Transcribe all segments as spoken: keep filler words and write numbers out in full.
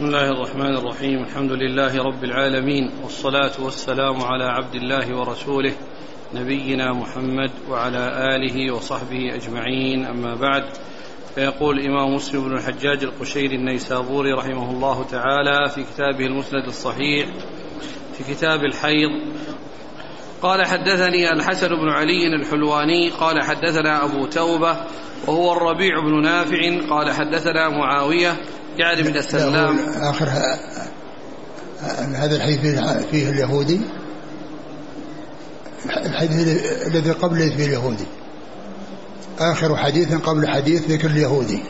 بسم الله الرحمن الرحيم. الحمد لله رب العالمين، والصلاة والسلام على عبد الله ورسوله نبينا محمد وعلى آله وصحبه أجمعين، أما بعد. فيقول الإمام مسلم بن الحجاج القشيري النيسابوري رحمه الله تعالى في كتابه المسند الصحيح في كتاب الحيض قال: حدثني الحسن بن علي الحلواني قال: حدثنا أبو توبة وهو الربيع بن نافع قال: حدثنا معاوية يعني من السلام. آخر هذا الحديث فيه اليهودي، الحديث الذي قبله فيه اليهودي، آخر حديث قبل حديث ذكر اليهودي.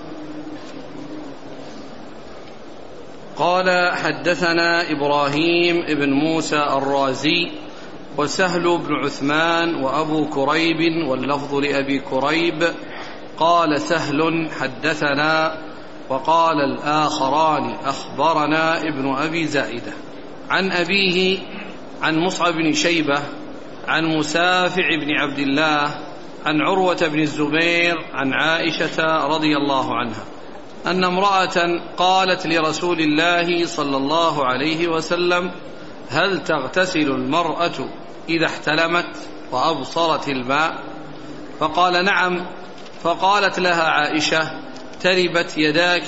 قال: حدثنا إبراهيم بن موسى الرازي وسهل بن عثمان وأبو كريب، واللفظ لأبي كريب. قال سهل: حدثنا. وقال الآخران: أخبرنا ابن أبي زائدة عن أبيه عن مصعب بن شيبة عن مسافع بن عبد الله عن عروة بن الزبير عن عائشة رضي الله عنها أن امرأة قالت لرسول الله صلى الله عليه وسلم: هل تغتسل المرأة إذا احتلمت وأبصرت الماء؟ فقال: نعم. فقالت لها عائشة: تربت يداك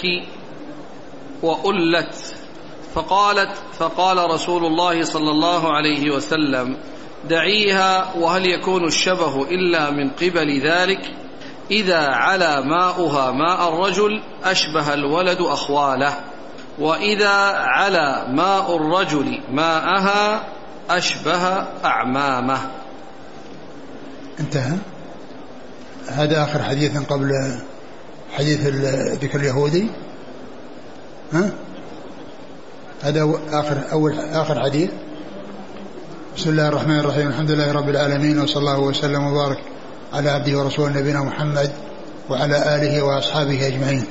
وألت. فقالت فقال رسول الله صلى الله عليه وسلم: دعيها، وهل يكون الشبه إلا من قبل ذلك؟ إذا على ماؤها ماء الرجل أشبه الولد أخواله، وإذا على ماء الرجل ماءها أشبه أعمامه. انتهى. هذا آخر حديث قبل حديث ذكر اليهودي. ها؟ هذا آخر أول آخر حديث. بسم الله الرحمن الرحيم. الحمد لله رب العالمين، وصلى الله وسلم وبارك على عبده ورسوله نبينا محمد وعلى آله وأصحابه أجمعين.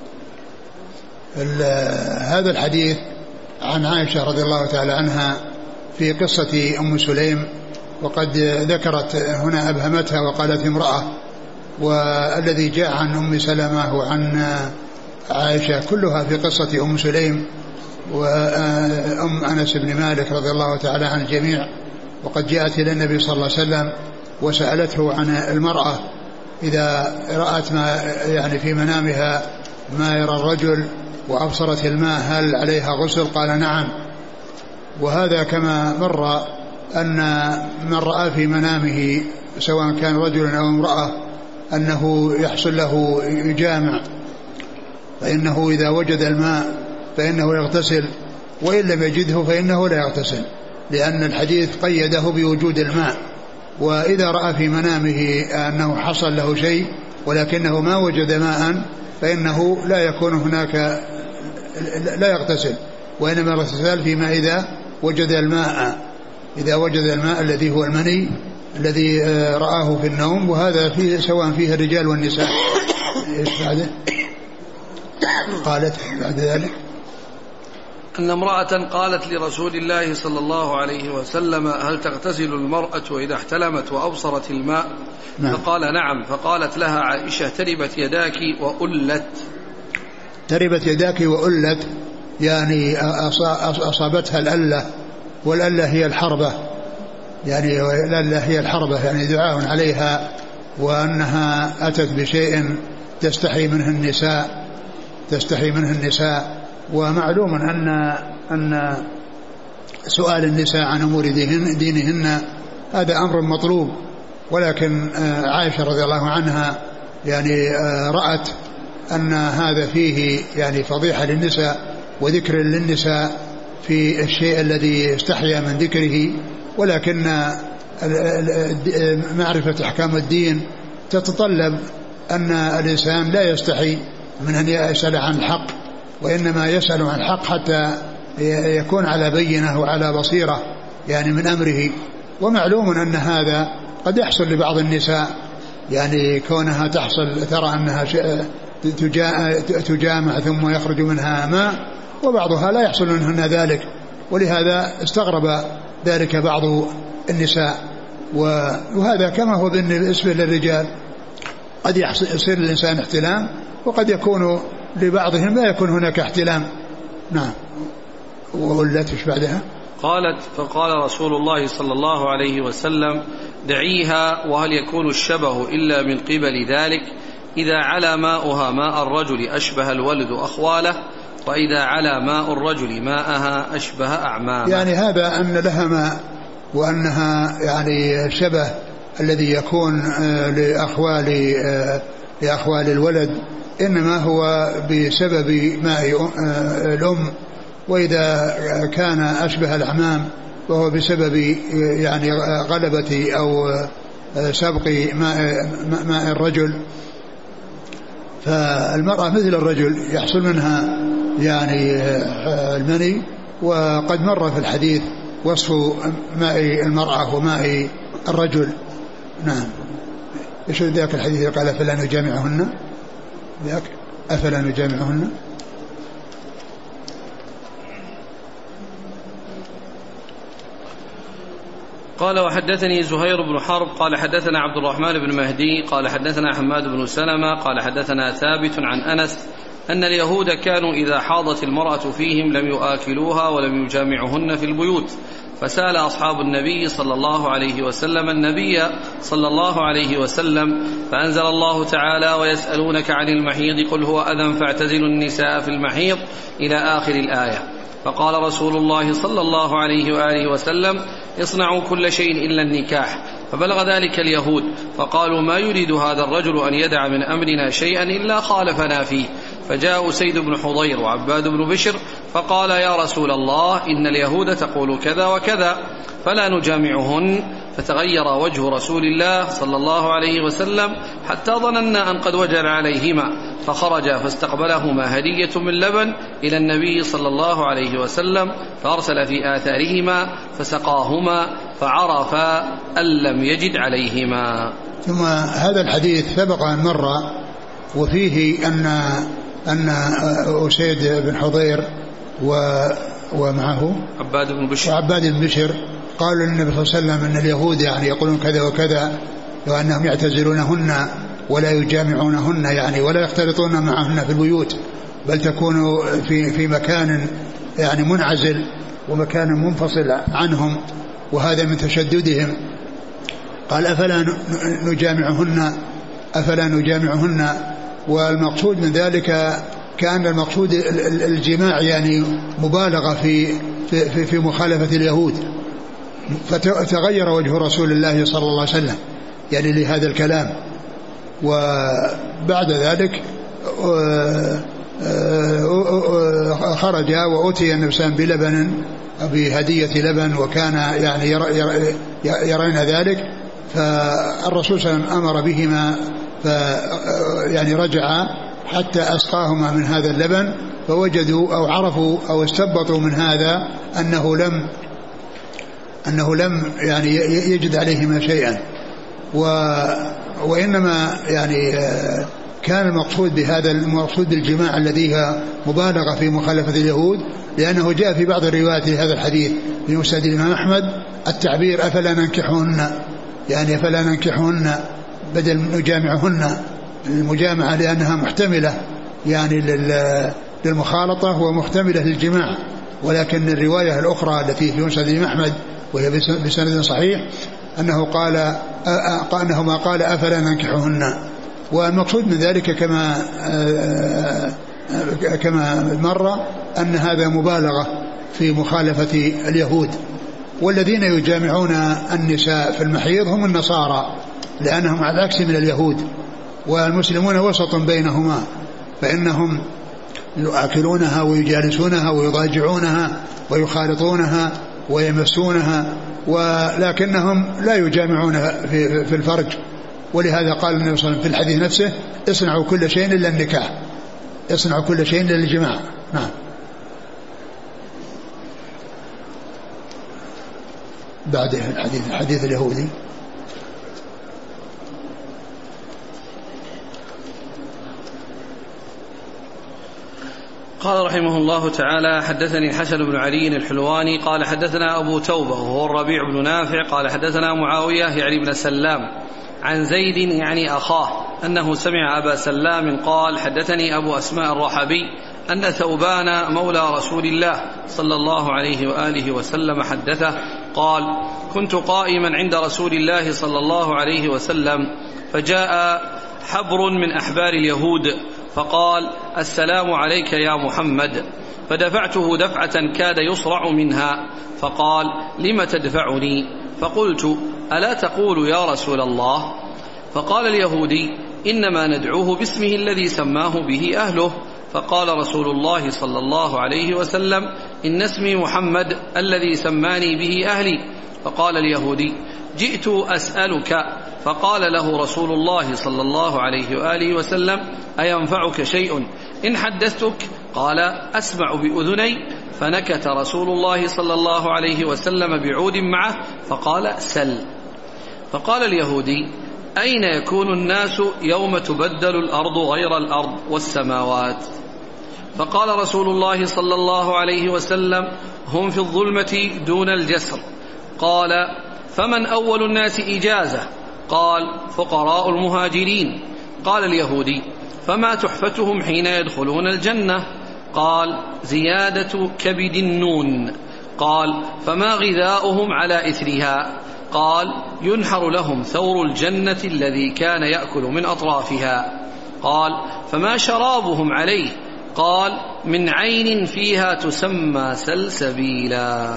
هذا الحديث عن عائشة رضي الله تعالى عنها في قصة أم سليم، وقد ذكرت هنا أبهمتها وقالت امرأة، والذي جاء عن أم سلمة وعن عائشة كلها في قصة أم سليم وأم أنس بن مالك رضي الله تعالى عن الجميع. وقد جاءت إلى النبي صلى الله عليه وسلم وسألته عن المرأة إذا رأت ما يعني في منامها ما يرى الرجل وأبصرت الماء هل عليها غسل؟ قال: نعم. وهذا كما مر أن من رأى في منامه سواء كان رجل أو امرأة أنه يحصل له يجامع، فإنه إذا وجد الماء فإنه يغتسل، وإن لم يجده فإنه لا يغتسل، لأن الحديث قيده بوجود الماء. وإذا رأى في منامه أنه حصل له شيء ولكنه ما وجد ماء فإنه لا يكون هناك، لا يغتسل، وإنما الاغتسال فيما إذا وجد الماء، إذا وجد الماء الذي هو المني الذي رآه في النوم. وهذا فيه سواء فيه الرجال والنساء. إيش بعده؟ قالت بعد ذلك أن امرأة قالت لرسول الله صلى الله عليه وسلم: هل تغتسل المرأة إذا احتلمت وأبصرت الماء؟ نعم. فقال: نعم. فقالت لها عائشة: تربت يداك وألت. تربت يداك وألت يعني أصابتها الألة، والألة هي الحربة، يعني الألة هي الحربة، يعني دعاء عليها، وأنها أتت بشيء تستحي منه النساء تستحي منه النساء ومعلوم أن أن سؤال النساء عن أمور دينهن هذا أمر مطلوب، ولكن عائشة رضي الله عنها يعني رأت أن هذا فيه يعني فضيحة للنساء وذكر للنساء في الشيء الذي استحيا من ذكره، ولكن معرفة أحكام الدين تتطلب أن الإنسان لا يستحي من أن يسأل عن الحق، وإنما يسأل عن الحق حتى يكون على بينة وعلى بصيرة يعني من أمره. ومعلوم أن هذا قد يحصل لبعض النساء، يعني كونها تحصل ترى أنها تجامع ثم يخرج منها ماء، وبعضها لا يحصل منهن ذلك، ولهذا استغرب ذلك بعض النساء. وهذا كما هو بالنسبة للرجال، قد يصير الإنسان احتلام وقد يكون لبعضهم لا يكون هناك احتلام، نعم. وقلت ايش بعدها؟ قالت فقال رسول الله صلى الله عليه وسلم دعيها وهل يكون الشبه إلا من قبل ذلك إذا علا ماؤها ماء الرجل أشبه الولد أخواله وإذا علا ماء الرجل ماءها أشبه أعمامه. يعني هذا أن لها ماء وأنها يعني شبه الذي يكون لأخوال لأخوال الولد إنما هو بسبب ماء الأم، وإذا كان أشبه الأعمام وهو بسبب يعني غلبة أو سبق ماء, ماء الرجل. فالمرأة مثل الرجل يحصل منها يعني المني، وقد مر في الحديث وصف ماء المرأة وماء الرجل. نعم. ايش ذاك الحديث قال أفلا نجامعهن؟ ذاك أفلا نجامعهن؟ قال وحدثني زهير بن حرب قال حدثنا عبد الرحمن بن مهدي قال حدثنا حماد بن سلمة قال حدثنا ثابت عن أنس أن اليهود كانوا إذا حاضت المرأة فيهم لم يآكلوها ولم يجامعهن في البيوت، فسأل أصحاب النبي صلى الله عليه وسلم النبي صلى الله عليه وسلم فأنزل الله تعالى ويسألونك عن المحيض قل هو أذى فاعتزلوا النساء في المحيض إلى آخر الآية. فقال رسول الله صلى الله عليه وآله وسلم اصنعوا كل شيء إلا النكاح. فبلغ ذلك اليهود فقالوا ما يريد هذا الرجل أن يدع من أمرنا شيئا إلا خالفنا فيه. فجاء سيد بن حضير وعباد بن بشر فقال يا رسول الله إن اليهود تقول كذا وكذا فلا نجامعهن. فتغير وجه رسول الله صلى الله عليه وسلم حتى ظننا أن قد وجب عليهما، فخرج فاستقبلهما هدية من لبن إلى النبي صلى الله عليه وسلم فأرسل في آثارهما فسقاهما فعرفا أن لم يجد عليهما. ثم هذا الحديث سبق أن مر وفيه أن أن أسيد بن حضير ومعه عباد بن بشر وعباد بن بشر قالوا للنبي صلى الله عليه وسلم أن اليهود يعني يقولون كذا وكذا وأنهم يعتزلونهن ولا يجامعونهن يعني ولا يختلطون معهن في البيوت، بل تكون في في مكان يعني منعزل ومكان منفصل عنهم، وهذا من تشددهم. قال أفلا نجامعهن أفلا نجامعهن والمقصود من ذلك كان المقصود الجماع يعني مبالغة في في في مخالفة اليهود. فتغير وجه رسول الله صلى الله عليه وسلم يعني لهذا الكلام. وبعد ذلك خرج وأتي النبي صلى الله عليه وسلم بلبن بهدية لبن وكان يعني يرين ذلك، فالرسول صلى الله عليه وسلم أمر بهما ف يعني رجع حتى أسقاهما من هذا اللبن، فوجدوا أو عرفوا أو استبطوا من هذا أنه لم أنه لم يعني يجد عليهما شيئا، و وإنما يعني كان المقصود بهذا المقصود بالجماع الذي هي مبالغة في مخالفة اليهود، لأنه جاء في بعض الروايات هذا الحديث في مسند الإمام أحمد التعبير أفلا ننكحهن، يعني أفلا ننكحهن بدل نجامعهن، المجامعة لأنها محتملة يعني للمخالطة ومحتملة للجماع. ولكن الرواية الأخرى التي في مسند الإمام أحمد وهي بسند صحيح أنه قال أنه ما قال أفلا ننكحهن. والمقصود من ذلك كما كما مر أن هذا مبالغة في مخالفة اليهود. والذين يجامعون النساء في المحيض هم النصارى لأنهم على العكس من اليهود، والمسلمون وسط بينهما، فإنهم يؤكلونها ويجالسونها ويضاجعونها ويخالطونها ويمسونها، ولكنهم لا يجامعون في, في الفرج. ولهذا قال النبي صلى الله عليه وسلم في الحديث نفسه اصنعوا كل شيء إلا النكاح، اصنعوا كل شيء إلا الجماع. نعم. بعد الحديث الحديث اليهودي قال رحمه الله تعالى حدثني الحسن بن علي الحلواني قال حدثنا أبو توبة وهو الربيع بن نافع قال حدثنا معاوية يعني بن سلام عن زيد يعني أخاه أنه سمع أبا سلام قال حدثني أبو أسماء الرحبي أن ثوبان مولى رسول الله صلى الله عليه وآله وسلم حدثه قال: كنت قائما عند رسول الله صلى الله عليه وسلم فجاء حبر من أحبار اليهود فقال: السلام عليك يا محمد، فدفعته دفعة كاد يصرع منها، فقال: لم تدفعني؟ فقلت: ألا تقول يا رسول الله؟ فقال اليهودي: إنما ندعوه باسمه الذي سماه به أهله. فقال رسول الله صلى الله عليه وسلم: إن اسمي محمد الذي سماني به أهلي. فقال اليهودي: جئت أسألك. فقال له رسول الله صلى الله عليه وآله وسلم: أينفعك شيء إن حدثتك؟ قال: أسمع بأذني. فنكت رسول الله صلى الله عليه وسلم بعود معه فقال: سل. فقال اليهودي: أين يكون الناس يوم تبدل الأرض غير الأرض والسماوات؟ فقال رسول الله صلى الله عليه وسلم: هم في الظلمة دون الجسر. قال: فمن أول الناس إجازة؟ قال: فقراء المهاجرين. قال اليهودي: فما تحفتهم حين يدخلون الجنة؟ قال: زيادة كبد النون. قال: فما غذاؤهم على إثرها؟ قال: ينحر لهم ثور الجنة الذي كان يأكل من أطرافها. قال: فما شرابهم عليه؟ قال: من عين فيها تسمى سلسبيلا.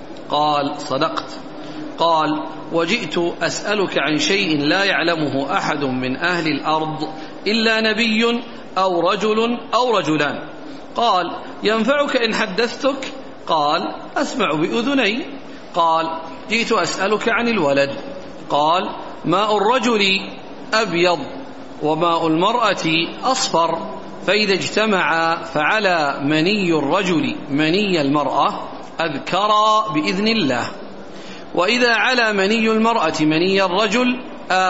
قال: صدقت. قال: وجئت أسألك عن شيء لا يعلمه أحد من أهل الأرض إلا نبي أو رجل أو رجلان. قال: ينفعك إن حدثتك؟ قال: أسمع بأذني. قال: جئت أسألك عن الولد. قال: ماء الرجل أبيض وماء المرأة أصفر، فإذا اجتمعا فعلى مني الرجل مني المرأة أذكرا بإذن الله، وإذا على مني المرأة مني الرجل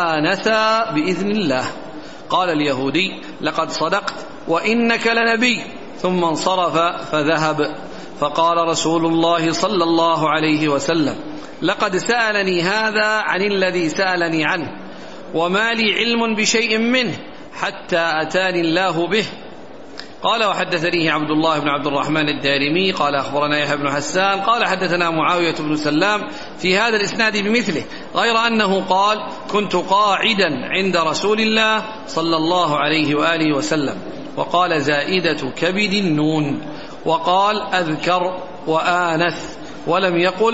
آنثا بإذن الله. قال اليهودي: لقد صدقت وإنك لنبي. ثم انصرف فذهب. فقال رسول الله صلى الله عليه وسلم: لقد سألني هذا عن الذي سألني عنه، وما لي علم بشيء منه حتى أتاني الله به. قال: وحدثنيه عبد الله بن عبد الرحمن الدارمي قال: أخبرنا يحيى بن حسان قال: حدثنا معاوية بن سلام في هذا الإسناد بمثله، غير أنه قال: كنت قاعدا عند رسول الله صلى الله عليه وآله وسلم. وقال: زائدة كبد النون. وقال: أذكر وآنث، ولم يقل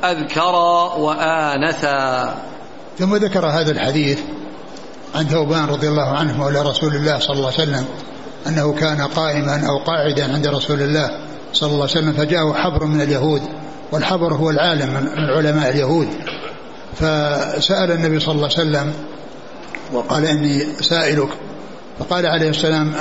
أذكر وآنثا. ثم ذكر هذا الحديث عن ثوبان رضي الله عنه مولى رسول الله صلى الله عليه وسلم أنه كان قائما أو قاعدا عند رسول الله صلى الله عليه وسلم، فجاءه حبر من اليهود، والحبر هو العالم من علماء اليهود، فسأل النبي صلى الله عليه وسلم وقال: إني سائلك. فقال عليه السلام: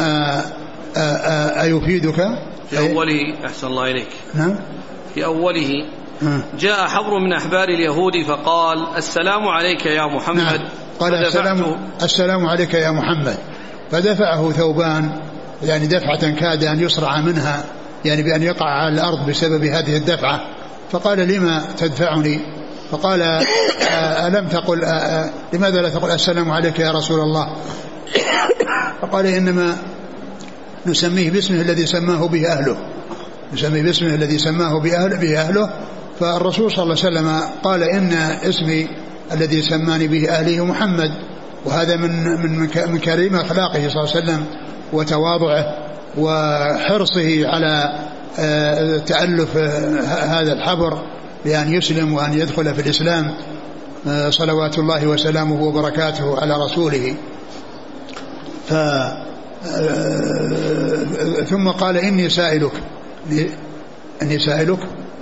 أيفيدك؟ في أوله أحسن الله إليك. نعم. في أوله جاء حبر من أحبار اليهود فقال: السلام عليك يا محمد. نعم. قال: السلام, السلام عليك يا محمد. فدفعه ثوبان يعني دفعة كاد أن يصرع منها، يعني بأن يقع على الأرض بسبب هذه الدفعة. فقال: لما تدفعني؟ فقال: ألم تقل لماذا لا تقول السلام عليك يا رسول الله؟ فقال: إنما نسميه باسمه الذي سماه به أهله، نسميه باسمه الذي سماه به أهله. فالرسول صلى الله عليه وسلم قال: إن اسمي الذي سماني به أهله محمد. وهذا من من من كريم أخلاقه صلى الله عليه وسلم وتواضعه وحرصه على تألف هذا الحبر بأن يسلم وأن يدخل في الإسلام، صلوات الله وسلامه وبركاته على رسوله. ف ثم قال: إني سائلك. إني سائلك.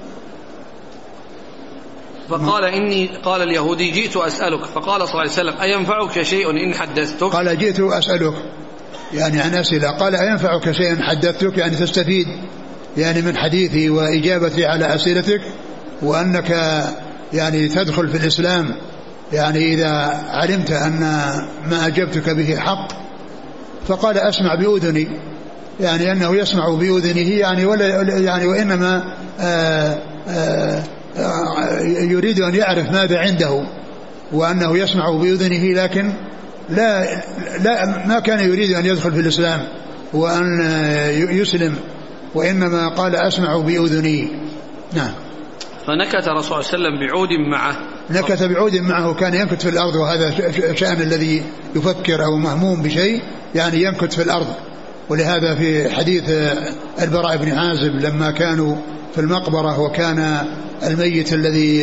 فقال: إني قال اليهودي: جئت أسألك. فقال صلى الله عليه وسلم: أينفعك شيء إن حدثتك؟ قال: جئت أسألك يعني عن أسئلة. قال: أينفعك شيء إن حدثتك؟ يعني تستفيد يعني من حديثي وإجابتي على أسئلتك، وأنك يعني تدخل في الإسلام يعني إذا علمت أن ما أجبتك به حق. فقال: أسمع بأذني، يعني أنه يسمع بأذنه يعني ولا يعني وإنما آآ آآ يريد أن يعرف ماذا عنده، وأنه يسمع بأذنه، لكن لا, لا ما كان يريد أن يدخل في الإسلام، وأن يسلم، وإنما قال أسمع بأذني. نعم. فنكت رسول الله صلى الله عليه وسلم بعود معه، نكت بعود معه، كان ينكت في الأرض، وهذا شأن الذي يفكر أو مهموم بشيء يعني ينكت في الأرض. ولهذا في حديث البراء بن عازب لما كانوا في المقبرة وكان الميت الذي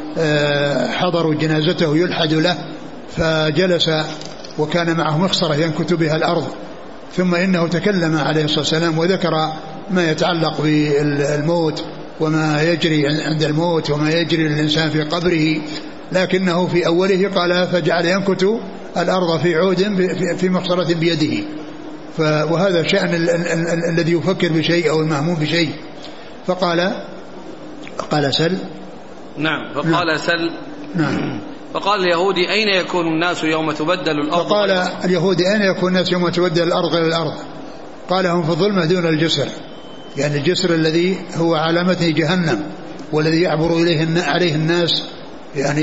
حضروا جنازته يلحد له، فجلس وكان معه مخصرة ينكت بها الأرض، ثم إنه تكلم عليه الصلاة والسلام وذكر ما يتعلق بالموت وما يجري عند الموت وما يجري للإنسان في قبره، لكنه في أوله قال فجعل ينكت الأرض في عود في مخصرة بيده. وهذا شأن ال ال ال الذي يفكر بشيء أو المهموم بشيء. فقال قال سل. نعم. فقال نعم. سل. نعم. فقال اليهودي أين يكون الناس يوم تبدل الأرض؟ فقال اليهودي أين يكون الناس يوم تبدل الأرض إلى الأرض؟ قال هم في الظلمة دون الجسر، يعني الجسر الذي هو علامته جهنم والذي يعبر إليه عليه الناس يعني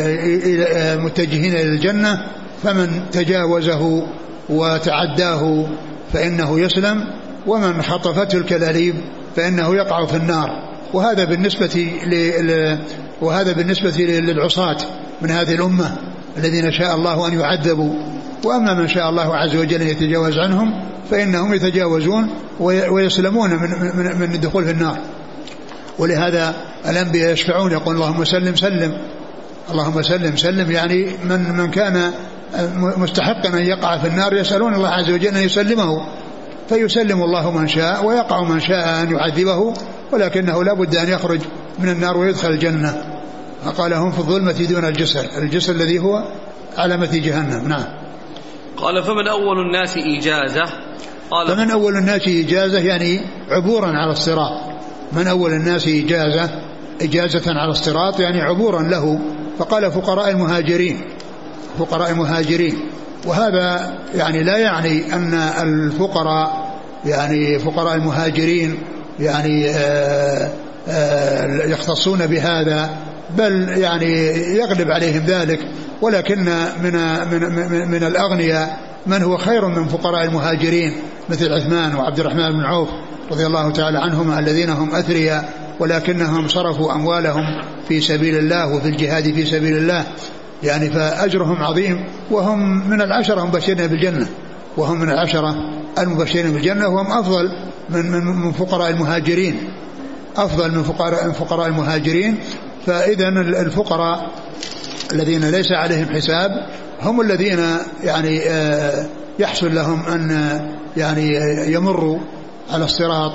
متجهين إلى الجنة، فمن تجاوزه وتعداه فإنه يسلم، ومن خطفته الكلاليب فإنه يقع في النار. وهذا بالنسبة ل... وهذا بالنسبة للعصاة من هذه الأمة الذين شاء الله أن يعذبوا، وأما من شاء الله عز وجل يتجاوز عنهم فإنهم يتجاوزون ويسلمون من, من, من الدخول في النار. ولهذا الأنبياء يشفعون يقول اللهم سلم سلم، اللهم سلم سلم، يعني من, من كان مستحقا أن يقع في النار يسألون الله عز وجل أن يسلمه، فيسلم الله من شاء ويقع من شاء أن يعذبه، ولكنه لا بد أن يخرج من النار ويدخل الجنة. فقال هم في الظلمة دون الجسر، الجسر الذي هو علامة جهنم. نعم. قال فمن أول الناس إجازة؟ قال فمن أول الناس إجازة يعني عبورا على الصراط، من أول الناس إجازة إجازة على الصراط يعني عبورا له. فقال فقراء المهاجرين، فقراء المهاجرين، وهذا يعني لا يعني أن الفقراء يعني فقراء المهاجرين يعني آآ آآ يختصون بهذا، بل يعني يغلب عليهم ذلك، ولكن من, من, من, من الأغنياء من هو خير من فقراء المهاجرين مثل عثمان وعبد الرحمن بن عوف رضي الله تعالى عنهما، الذين هم أثرياء ولكنهم صرفوا أموالهم في سبيل الله وفي الجهاد في سبيل الله، يعني فأجرهم عظيم، وهم من العشرة المبشرين بالجنة، وهم من العشرة المبشرين بالجنة، وهم أفضل من, من, من فقراء المهاجرين، أفضل من فقراء, فقراء المهاجرين. فإذا الفقراء الذين ليس عليهم حساب هم الذين يعني يحصل لهم أن يعني يمروا على الصراط،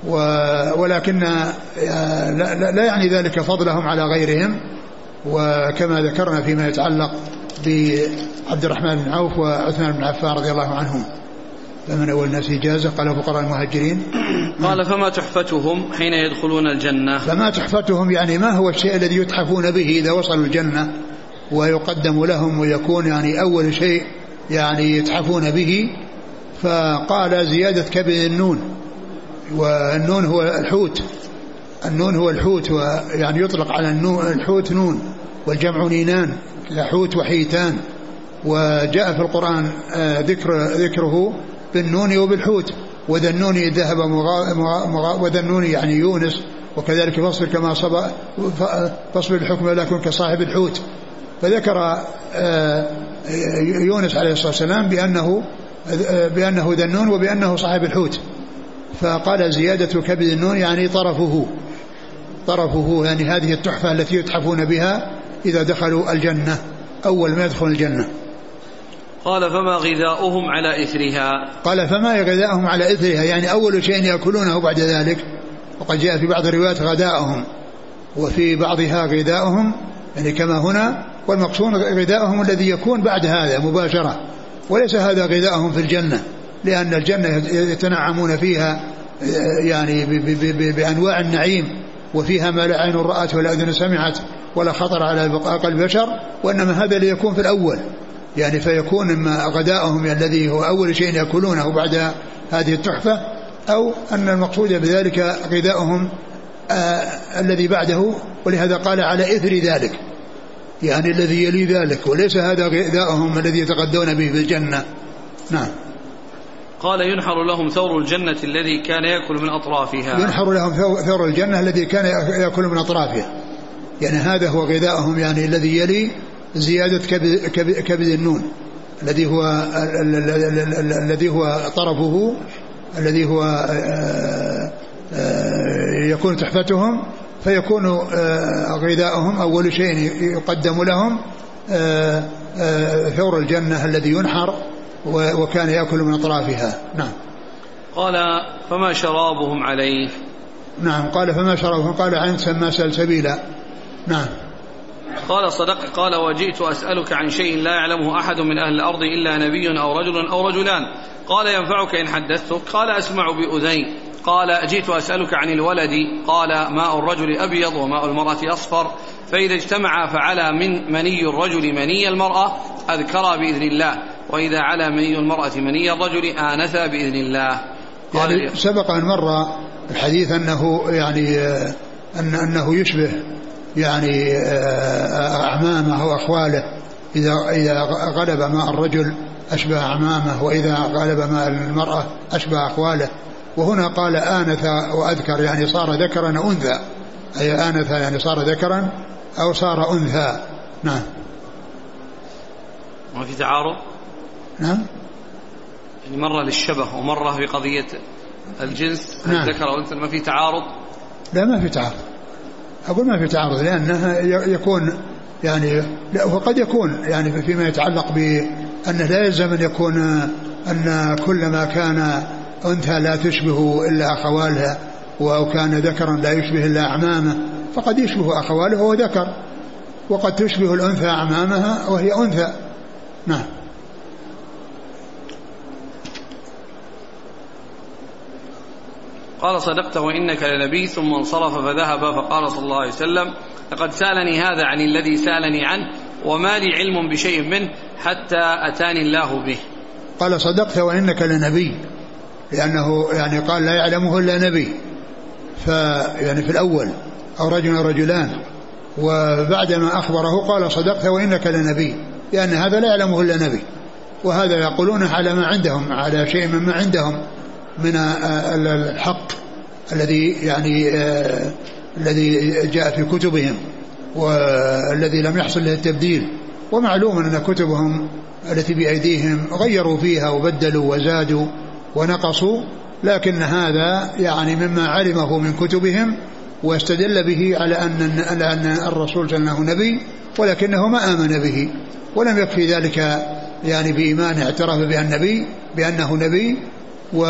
ولكن لا يعني ذلك فضلهم على غيرهم. وكما ذكرنا فيما يتعلق بعبد الرحمن بن عوف وعثمان بن عفان رضي الله عنهم، فمن أول الناس إجازة قال فقراء المهاجرين. قال فما تحفتهم حين يدخلون الجنة؟ فما تحفتهم يعني ما هو الشيء الذي يتحفون به إذا وصلوا الجنة ويقدم لهم ويكون يعني أول شيء يعني يتحفون به. فقال زيادة كبد النون، والنون هو الحوت، النون هو الحوت، ويعني يطلق على النون الحوت نون، والجمع نينان حوت وحيتان، وجاء في القرآن ذكر ذكره بالنون وبالحوت. وذا النون ذهب وذا النون يعني يونس، وكذلك فاصبر كما صبر فاصبر الحكم ولا تكن كصاحب الحوت. فذكر يونس عليه الصلاة والسلام بأنه بأنه ذا النون وبأنه صاحب الحوت، فقال زيادة كبد النون يعني طرفه، طرفه يعني هذه التحفة التي يتحفون بها إذا دخلوا الجنة أول ما يدخل الجنة. قال فما غذاؤهم على إثرها؟ قال فما غذاؤهم على إثرها يعني أول شيء يأكلونه بعد ذلك. وقد جاء في بعض الروايات غذاؤهم، وفي بعضها غذاؤهم يعني كما هنا، والمقصود غذاؤهم الذي يكون بعد هذا مباشرة، وليس هذا غذاؤهم في الجنة، لأن الجنة يتنعمون فيها يعني بأنواع النعيم، وفيها ما لا عين رأت ولا أذن سمعت ولا خطر على قلب بشر، وإنما هذا ليكون في الأول يعني، فيكون إما غداؤهم الذي هو أول شيء يأكلونه بعد هذه التحفة، أو أن المقصود بذلك غذاؤهم آه الذي بعده، ولهذا قال على إثر ذلك يعني الذي يلي ذلك، وليس هذا غذاؤهم الذي يتغدون به في الجنة. نعم. قال ينحر لهم ثور الجنة الذي كان يأكل من أطرافها. ينحر لهم ثور الجنة الذي كان يأكل من أطرافها، يعني هذا هو غذاؤهم، يعني الذي يلي زيادة كبد, كبد, كبد النون الذي هو الذي هو طرفه الذي هو يكون تحفتهم، فيكون غذاؤهم أول شيء يقدم لهم ثور الجنة الذي ينحر وكان يأكل من أطرافها. نعم. قال فما شرابهم عليه؟ نعم. قال فما شرابهم؟ قال عن سما سلسبيلا. نعم. قال صدق. قال وجئت أسألك عن شيء لا يعلمه أحد من أهل الأرض إلا نبي أو رجل أو رجلان. قال ينفعك إن حدثتك؟ قال أسمع بأذني. قال جئت أسألك عن الولد. قال ماء الرجل أبيض وماء المرأة أصفر، فإذا اجتمع فعلى من مني الرجل مني المرأة أذكر بإذن الله، وإذا على مني المرأة مني الرجل آنث بإذن الله. قال يعني سبق أن مر الحديث أنه يعني أن أنه يشبه يعني أعمامه وأخواله، إذا إذا غلب ماء الرجل أشبه أعمامه، وإذا غلب ماء المرأة أشبه أخواله. وهنا قال آنث وأذكر، يعني صار ذكرا أنثى، أي آنث يعني صار ذكرا أو صار أنثى. نعم. ما في تعارض؟ نعم. يعني مرة للشبه ومرة في قضية الجنس. نعم. ذكر وأنثى، ما في تعارض؟ لا ما في تعارض، أقول ما في تعارض، لأنه يكون يعني وقد يكون يعني فيما يتعلق بأنه لا يلزم أن يكون أن كل ما كان أنثى لا تشبه إلا أخوالها، أو كان ذكرا لا يشبه إلا أعمامه، فقد يشبه أخواله وهو ذكر، وقد تشبه الأنثى أعمامها وهي أنثى. نعم. قال صدقت وإنك لنبي، ثم انصرف فذهب، فقال صلى الله عليه وسلم لقد سألني هذا عن الذي سألني عنه وما لي علم بشيء منه حتى أتاني الله به. قال صدقت وإنك لنبي، لأنه يعني قال لا يعلمه إلا نبي، فيعني في الأول أو رجل رجلان، وبعدما أخبره قال صدقت وإنك لنبي، لأن هذا لا يعلمه إلا نبي، وهذا يقولون على ما عندهم، على شيء مما عندهم من الحق الذي يعني آه الذي جاء في كتبهم والذي لم يحصل له التبديل. ومعلوم أن كتبهم التي بأيديهم غيروا فيها وبدلوا وزادوا ونقصوا، لكن هذا يعني مما علمه من كتبهم، واستدل به على أن, على أن الرسول أنه نبي، ولكنه ما آمن به، ولم يكفي ذلك يعني بإيمان اعترف بها النبي بأنه نبي. و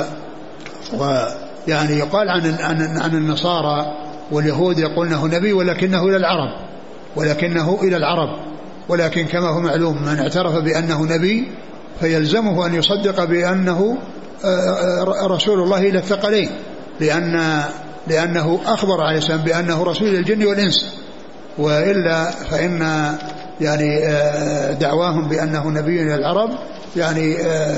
ويعني يقال عن عن عن النصارى واليهود يقولونه نبي ولكنه إلى العرب ولكنه إلى العرب ولكن كما هو معلوم من اعترف بأنه نبي فيلزمه أن يصدق بأنه رسول الله إلى الثقلين، لأن لأنه أخبر عليه السلام بأنه رسول الجن والإنس، وإلا فإن يعني دعواهم بأنه نبي إلى العرب يعني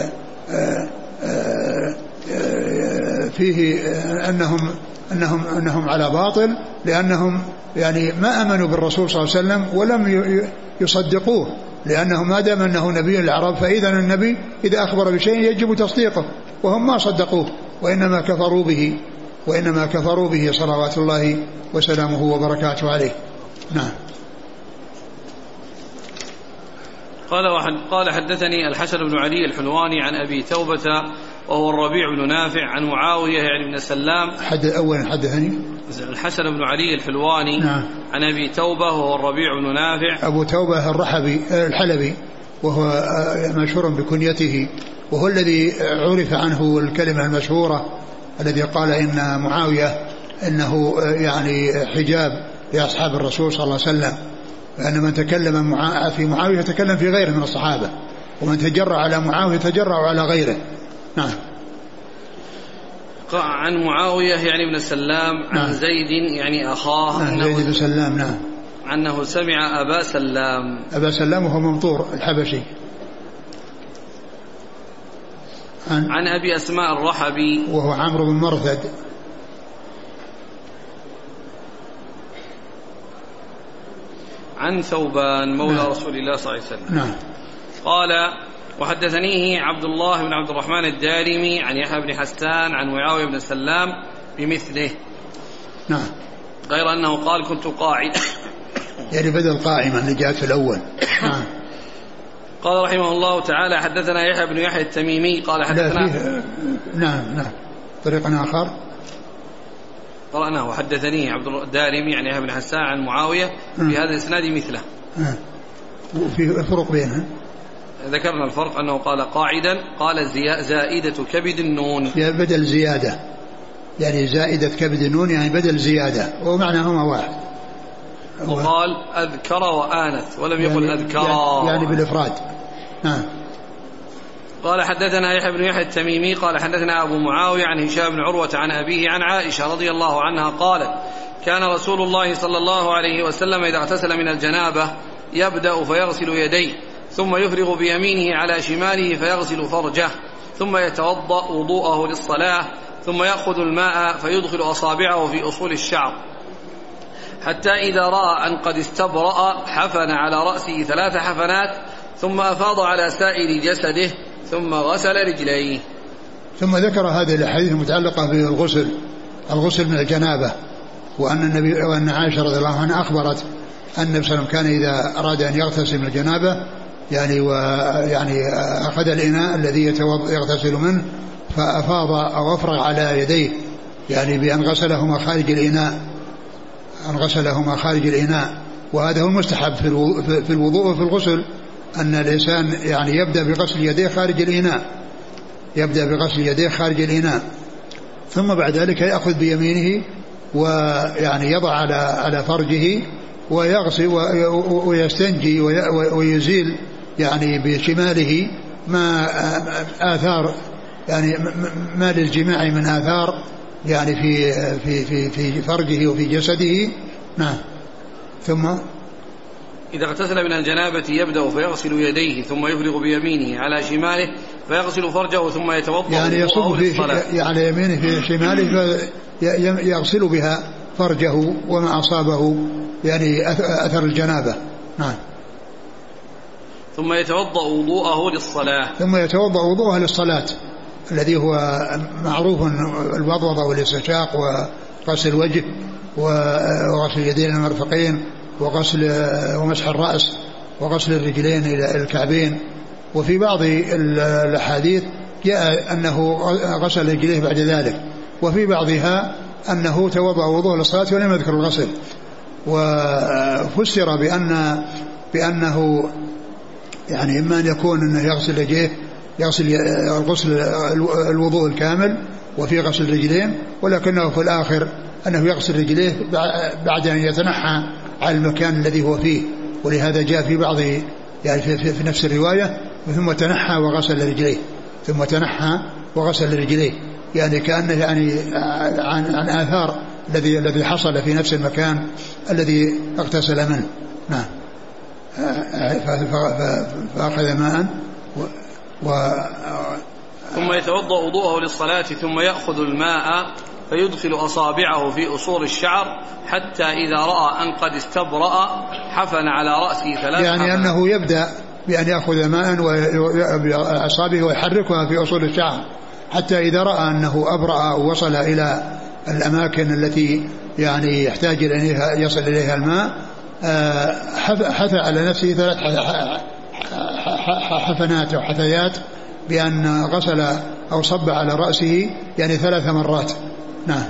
فيه أنهم أنهم أنهم على باطل، لأنهم يعني ما آمنوا بالرسول صلى الله عليه وسلم ولم يصدقوه، لأنه ما دام أنه نبي العرب فإذا النبي إذا أخبر بشيء يجب تصديقه، وهم ما صدقوه وإنما كفروا به وإنما كفروا به صلوات الله وسلامه وبركاته عليه. نعم. قال قال حدثني الحسن بن علي الحلواني عن أبي توبة وهو الربيع بن نافع عن معاوية يعني بن السلام. حد أولا حدثني الحسن بن علي الحلواني. نعم. عن أبي توبة وهو الربيع بن نافع. أبو توبة الرحبي الحلبي وهو مشهور بكنيته، وهو الذي عرف عنه الكلمة المشهورة الذي قال إن معاوية إنه يعني حجاب لأصحاب الرسول صلى الله عليه وسلم، فأن من تكلم في معاوية تكلم في غيره من الصحابة، ومن تجرع على معاوية تجرع على غيره. نعم. عن معاوية يعني ابن السلام عن نعم. زيد يعني أخاه. نعم. زيد بن سلام. نعم. عنه سمع أبا سلام. أبا سلام وهو ممطور الحبشي. عن, عن أبي أسماء الرحبي وهو عمرو بن مرثد. عن ثوبان مولى نعم. رسول الله صلى الله عليه وسلم. نعم. قال وحدثنيه عبد الله بن عبد الرحمن الدارمي عن يحيى بن حسان عن معاوية بن سلام بمثله. نعم. غير أنه قال كنت قاعد يعني بدل قائما اللي جاءت في الأول. نعم. قال رحمه الله تعالى حدثنا يحيى بن يحيى التميمي قال حدثنا نعم نعم طريق آخر قرأناه وحدثني عبد الدارمي عن يحيى بن حسان عن معاوية في هذا الإسناد مثله. وفي فرق بينها ذكرنا الفرق أنه قال قاعدا قال زائدة كبد النون يعني بدل زيادة يعني زائدة كبد النون يعني بدل زيادة ومعناهما واحد. وقال أذكر وآنث ولم يقل يعني أذكر يعني بالإفراد. نعم. قال حدثنا يحيى بن يحيى التميمي قال حدثنا أبو معاوية عن هشام بن عروة عن أبيه عن عائشة رضي الله عنها قالت كان رسول الله صلى الله عليه وسلم إذا اغتسل من الجنابة يبدأ فيغسل يديه ثم يفرغ بيمينه على شماله فيغسل فرجه ثم يتوضأ وضوءه للصلاة ثم يأخذ الماء فيدخل أصابعه في أصول الشعر حتى إذا رأى أن قد استبرأ حفن على رأسه ثلاث حفنات ثم أفاض على سائر جسده ثم غسل رجليه. ثم ذكر هذه الأحاديث المتعلقة بالغسل الغسل من الجنابة وأن النبي وأن عائشة رضي الله عنها أخبرت أن النبي صلى الله عليه وسلم كان إذا أراد أن يغتسل من الجنابة يعني ويعني أخذ الإناء الذي يغتسل منه فأفاض أو أفرغ على يديه يعني بأن غسلهما خارج الإناء أن غسلهما خارج الإناء. وهذا هو المستحب في الوضوء وفي الغسل أن الإنسان يعني يبدأ بغسل يديه خارج الإناء يبدأ بغسل يديه خارج الإناء ثم بعد ذلك يأخذ بيمينه ويعني يضع على على فرجه ويغسل ويستنجي ويزيل يعني بشماله ما آثار يعني ما للجماع من آثار يعني في في في في فرجه وفي جسده. نعم. ثم إذا اغتسل من الجنابة يبدأ فيغسل يديه ثم يفرغ بيمينه على شماله فيغسل فرجه ثم يتوضأ يعني يصب في على يمينه في شماله يغسل بها فرجه وما أصابه يعني أثر الجنابة. نعم. ثم يتوضأ وضوءه للصلاة ثم يتوضأ وضوءه للصلاة الذي هو معروف الوضوضة والاستنشاق وغسل الوجه وغسل اليدين المرفقين وغسل ومسح الرأس وغسل الرجلين إلى الكعبين. وفي بعض الأحاديث جاء أنه غسل رجليه بعد ذلك وفي بعضها أنه توضأ وضوء للصلاة ولم يذكر الغسل. وفسر بأن بأنه يعني إما أن يكون أنه يغسل رجليه يغسل الغسل الوضوء الكامل وفي غسل رجلين ولكنه في الآخر أنه يغسل رجليه بعد أن يتنحى على المكان الذي هو فيه. ولهذا جاء في بعض يعني في, في, في نفس الرواية ثم تنحى وغسل رجليه ثم تنحى وغسل رجليه يعني كأنه يعني عن, عن آثار الذي الذي حصل في نفس المكان الذي اغتسل منه. نعم. فأخذ ماء و, و ثم يتوضأ وضوءه للصلاة ثم يأخذ الماء فيدخل أصابعه في أصول الشعر حتى إذا رأى أن قد استبرأ حفن على رأسه ثلاث يعني حفن. أنه يبدأ بأن يأخذ ماء بأصابعه ويحركها في أصول الشعر حتى إذا رأى أنه أبرأ ووصل إلى الأماكن التي يعني يحتاج إليها يصل إليها الماء حث على نفسه ثلاث حفنات أو حثيات بأن غسل أو صب على رأسه يعني ثلاث مرات. نعم.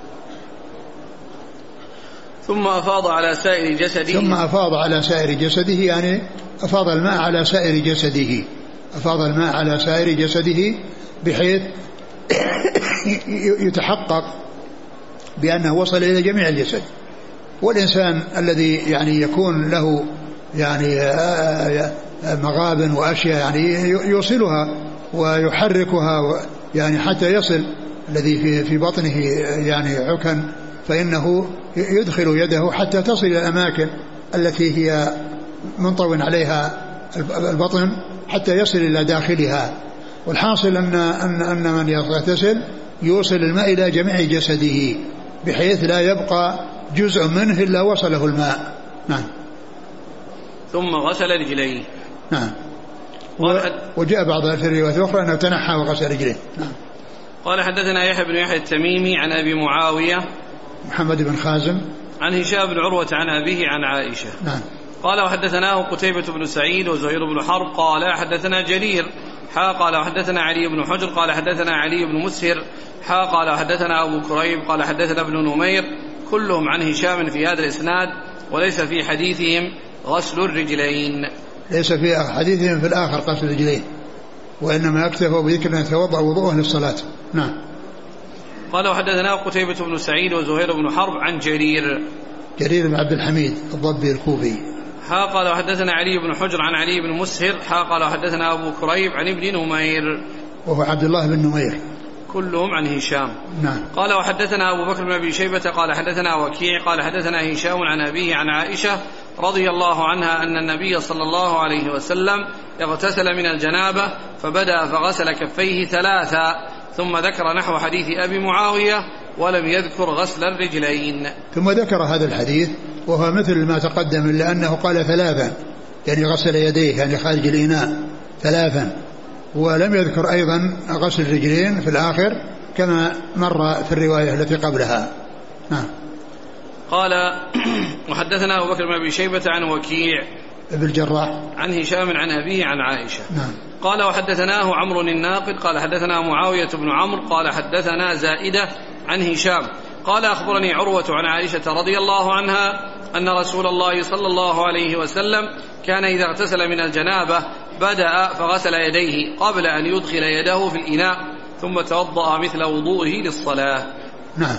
ثم أفاض على سائر جسده ثم أفاض على سائر جسده يعني أفاض الماء على سائر جسده أفاض الماء على سائر جسده بحيث يتحقق بأنه وصل إلى جميع الجسد. والإنسان الذي يعني يكون له يعني مغابن وأشياء يعني يوصلها ويحركها يعني حتى يصل الذي في في بطنه يعني عكن فإنه يدخل يده حتى تصل إلى الأماكن التي هي منطوي عليها البطن حتى يصل إلى داخلها. والحاصل أن أن أن من يغتسل يوصل الماء إلى جميع جسده بحيث لا يبقى جزء منه إلا وصله الماء. نعم. ثم غسل رجليه. نعم. وجاء بعض في الروايات الأخرى أنه تنحى وغسل رجليه. نعم. قال حدثنا يحيى بن يحيى التميمي عن أبي معاوية محمد بن خازم عن هشام بن عروة عن أبيه عن عائشة. نعم. قال وحدثناه قتيبة بن سعيد وزهير بن حرب قال حدثنا جرير حا قال وحدثنا علي بن حجر قال حدثنا علي بن مسهر حا قال وحدثنا أبو كريب قال حدثنا ابن نمير كلهم عن هشام في هذا الإسناد وليس في حديثهم غسل الرجلين. ليس في حديثهم في الآخر غسل الرجلين وإنما اكتفوا بذكر أن يتوضأ وضوءه للصلاة. نعم. قال وحدثنا قتيبة بن سعيد وزهير بن حرب عن جرير جرير بن عبد الحميد الضبي الكوفي. حا قال وحدثنا علي بن حجر عن علي بن مسهر حا قال وحدثنا أبو كريب عن ابن نمير وهو عبد الله بن نمير كلهم عن هشام. نعم. قال وحدثنا أبو بكر بن أبي شيبة قال حدثنا وكيع قال حدثنا هشام عن أبيه عن عائشة رضي الله عنها أن النبي صلى الله عليه وسلم اغتسل من الجنابة فبدأ فغسل كفيه ثلاثا ثم ذكر نحو حديث أبي معاوية ولم يذكر غسل الرجلين. ثم ذكر هذا الحديث وهو مثل ما تقدم إلا أنه قال ثلاثا يعني غسل يديه يعني خارج الإناء ثلاثا ولم يذكر أيضا غسل الرجلين في الآخر كما مر في الرواية التي قبلها. نعم. قال وحدثنا أبو بكر بن أبي شيبة عن وكيع ابن الجراح عن هشام عن أبيه عن عائشة. نعم. قال وحدثناه عمرو الناقد قال حدثنا معاوية بن عمرو قال حدثنا زائدة عن هشام قال أخبرني عروة عن عائشة رضي الله عنها أن رسول الله صلى الله عليه وسلم كان إذا اغتسل من الجنابة بدأ فغسل يديه قبل أن يدخل يده في الإناء ثم توضأ مثل وضوئه للصلاة. نعم.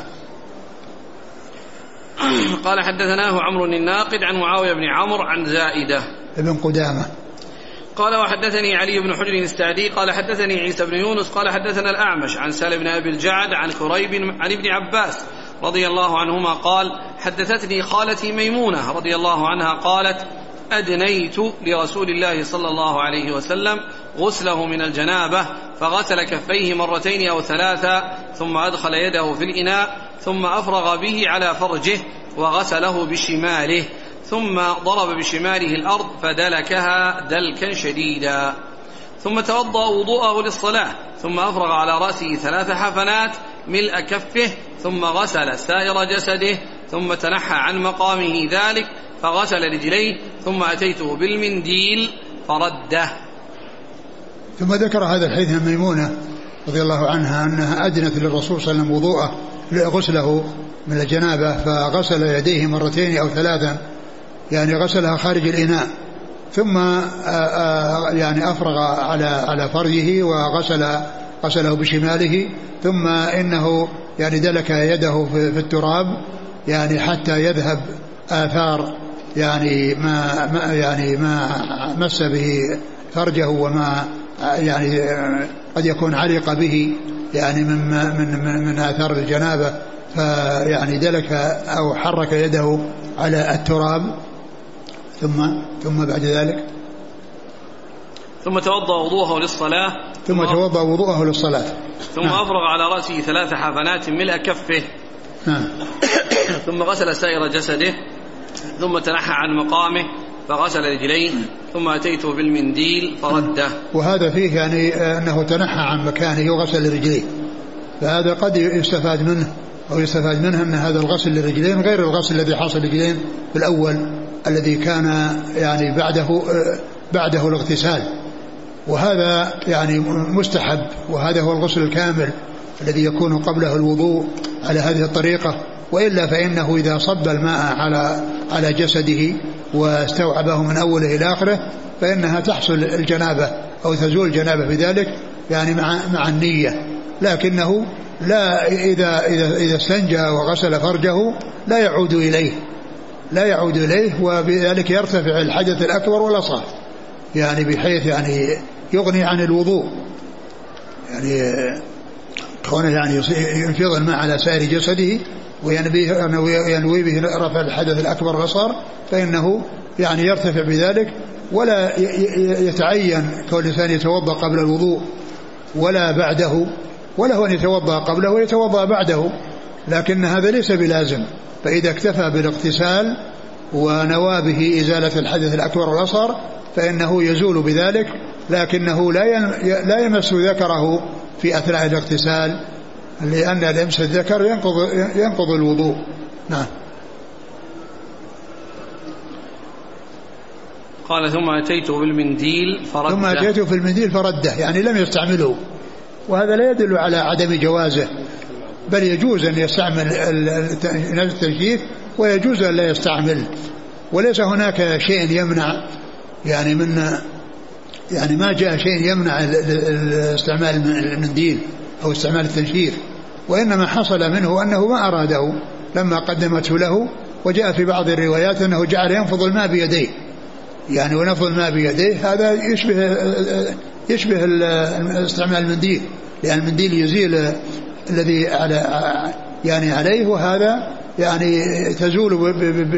قال حدثناه عمرو الناقد عن معاوية بن عمرو عن زائدة ابن قدامة. قال وحدثني علي بن حجر السعدي قال حدثني عيسى بن يونس قال حدثنا الأعمش عن سالم بن أبي الجعد عن كريب عن ابن عباس رضي الله عنهما قال حدثتني خالتي ميمونة رضي الله عنها قالت أدنيت لرسول الله صلى الله عليه وسلم غسله من الجنابة فغسل كفيه مرتين أو ثلاثا ثم أدخل يده في الإناء ثم أفرغ به على فرجه وغسله بشماله ثم ضرب بشماله الأرض فدلكها دلكا شديدا ثم توضأ وضوءه للصلاة ثم أفرغ على رأسه ثلاث حفنات ملء كفه ثم غسل سائر جسده ثم تنحى عن مقامه ذلك فغسل رجليه ثم أتيته بالمنديل فرده. ثم ذكر هذا الحديث عن ميمونة رضي الله عنها أنها أدنت للرسول صلى الله عليه وسلم وضوءه غسله من الجنابة فغسل يديه مرتين أو ثلاثا يعني غسلها خارج الإناء ثم يعني أفرغ على على فرجه وغسل غسله بشماله ثم إنه يعني دلك يده في التراب يعني حتى يذهب آثار يعني ما, ما يعني ما مس به فرجه وما يعني قد يكون علق به يعني من من من, من آثار الجنابة فيعني دلك أو حرك يده على التراب ثم ثم بعد ذلك ثم توضأ وضوءه للصلاة ثم توضأ وضوءه للصلاة ثم نعم. أفرغ على رأسه ثلاث حفنات ملء كفه نعم. ثم غسل سائر جسده ثم تنحى عن مقامه فغسل رجليه ثم أتيته بالمنديل فرده. وهذا فيه يعني أنه تنحى عن مكانه وغسل رجليه فهذا قد يستفاد منه أو يستفاد منه أن هذا الغسل للرجلين غير الغسل الذي حصل للرجلين في الأول الذي كان يعني بعده بعده الاغتسال وهذا يعني مستحب وهذا هو الغسل الكامل الذي يكون قبله الوضوء على هذه الطريقة وإلا فإنه إذا صب الماء على على جسده واستوعبه من أوله إلى آخره فإنها تحصل الجنابة أو تزول الجنابة بذلك يعني مع مع النية لكنه لا إذا إذا إذا استنجى وغسل فرجه لا يعود إليه لا يعود إليه وبذلك يرتفع الحدث الأكبر والأصغر يعني بحيث يعني يغني عن الوضوء يعني كونه يعني ينفض الماء على سائر جسده وينوي به رفع الحدث الأكبر والأصغر فإنه يعني يرتفع بذلك ولا يتعين كون الإنسان يتوضأ قبل الوضوء ولا بعده ولا هو أن يتوضأ قبله ويتوضأ بعده لكن هذا ليس بلازم فإذا اكتفى بالاغتسال ونوى به إزالة الحدث الأكبر والأصغر فإنه يزول بذلك لكنه لا يمس ذكره في أثناء الاغتسال، لأن لمس الذكر ينقض, ينقض الوضوء. نعم. قال ثم أتيته بالمنديل فرده ثم أتيته في المنديل فرده، يعني لم يستعمله، وهذا لا يدل على عدم جوازه، بل يجوز أن يستعمل التنشيف ويجوز أن لا يستعمل، وليس هناك شيء يمنع يعني من يعني ما جاء شيء يمنع استعمال المنديل أو استعمال التنشيف، وإنما حصل منه أنه ما أراده لما قدمته له، وجاء في بعض الروايات أنه جعل ينفض الماء بيديه، يعني ونفض الماء بيديه هذا يشبه يشبه استعمال المنديل، لأن المنديل يزيل الذي على يعني عليه، وهذا يعني تزول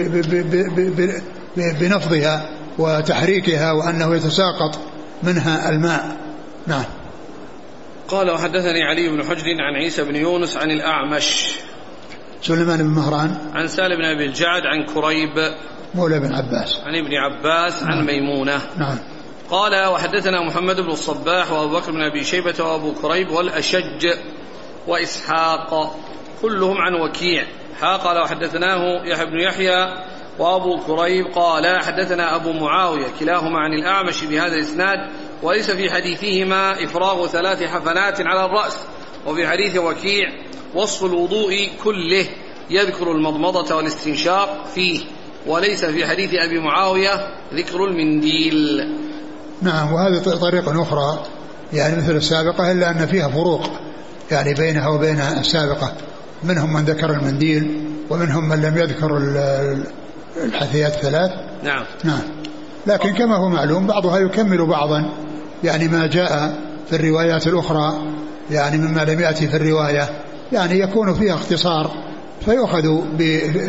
بنفضها وتحريكها وأنه يتساقط منها الماء. نعم. قال وحدثني علي بن حجر عن عيسى بن يونس عن الأعمش سليمان بن مهران عن سالم بن أبي الجعد عن كريب مولى بن عباس عن ابن عباس عن نعم. ميمونة. نعم. قال وحدثنا محمد بن الصباح وأبو بكر بن أبي شيبة وأبو كريب والأشج وإسحاق كلهم عن وكيع. قال وحدثناه يحيى بن يحيى وأبو كريب قال حدثنا أبو معاوية كلاهما عن الأعمش بهذا الإسناد، وليس في حديثهما إفراغ ثلاث حفنات على الرأس، وفي حديث وكيع وصف الوضوء كله يذكر المضمضة والاستنشاق فيه، وليس في حديث أبي معاوية ذكر المنديل. نعم. وهذه طريقة أخرى يعني مثل السابقة، إلا أن فيها فروق يعني بينها وبين السابقة، منهم من ذكر المنديل ومنهم من لم يذكر الحثيات ثلاث. نعم. نعم. لكن كما هو معلوم بعضها يكمل بعضا، يعني ما جاء في الروايات الأخرى يعني مما لم يأتي في الرواية يعني يكون فيها اختصار، فيؤخذ ب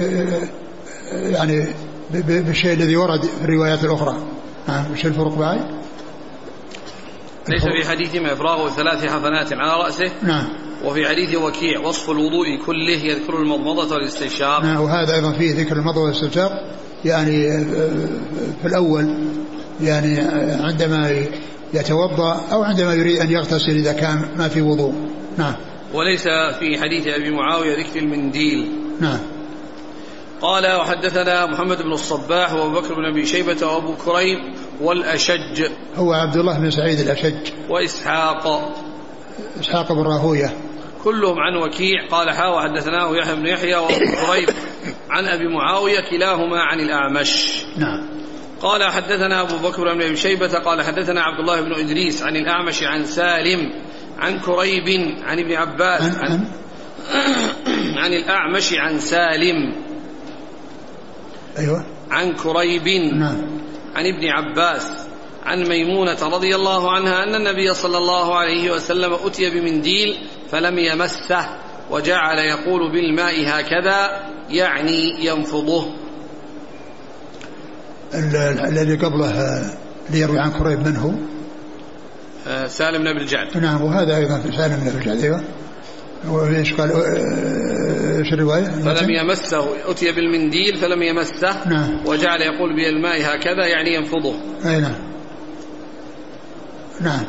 يعني بالشيء الذي ورد في الروايات الأخرى. نعم. وش الفرق بعد؟ ليس في حديث إفراغ ثلاث حفنات على رأسه. نعم. وفي حديث وكيع وصف الوضوء كله يذكر المضمضة والاستنشاق. نعم. وهذا أيضا فيه ذكر المضمضة والاستنشاق، يعني في الأول يعني عندما يتوضأ أو عندما يريد أن يغتسل إذا كان ما في وضوء. نعم. وليس في حديث أبي معاوية ذكر المنديل. نعم. قال وحدثنا محمد بن الصباح وأبو بكر بن أبي شيبة وأبو كريب والأشج هو عبد الله بن سعيد الأشج وإسحاق إسحاق بن راهوية كلهم عن وكيع. قال حا وحدثناه يحيى بن يحيى وأبو كريب عن أبي معاوية كلاهما عن الأعمش. نعم. قال حدثنا أبو بكر بن أبي شيبة قال حدثنا عبد الله بن إدريس عن الأعمش عن سالم عن كريب عن ابن عباس عن, عن, عن الأعمش عن سالم أيوة عن كريب نعم. عن ابن عباس عن ميمونة رضي الله عنها أن النبي صلى الله عليه وسلم أتي بمنديل فلم يمسه وجعل يقول بالماء هكذا يعني ينفضه. الذي قبله ليروي عن كريب من هو؟ سالم بن أبي الجعد. نعم. وهذا أيضا سالم بن أبي الجعد. أيوة. وإيش قال إيش الرواية؟ فلم يمسه أتي بالمنديل فلم يمسه. نعم. وجعل يقول بالماء هكذا يعني ينفضه. أي نعم. نعم.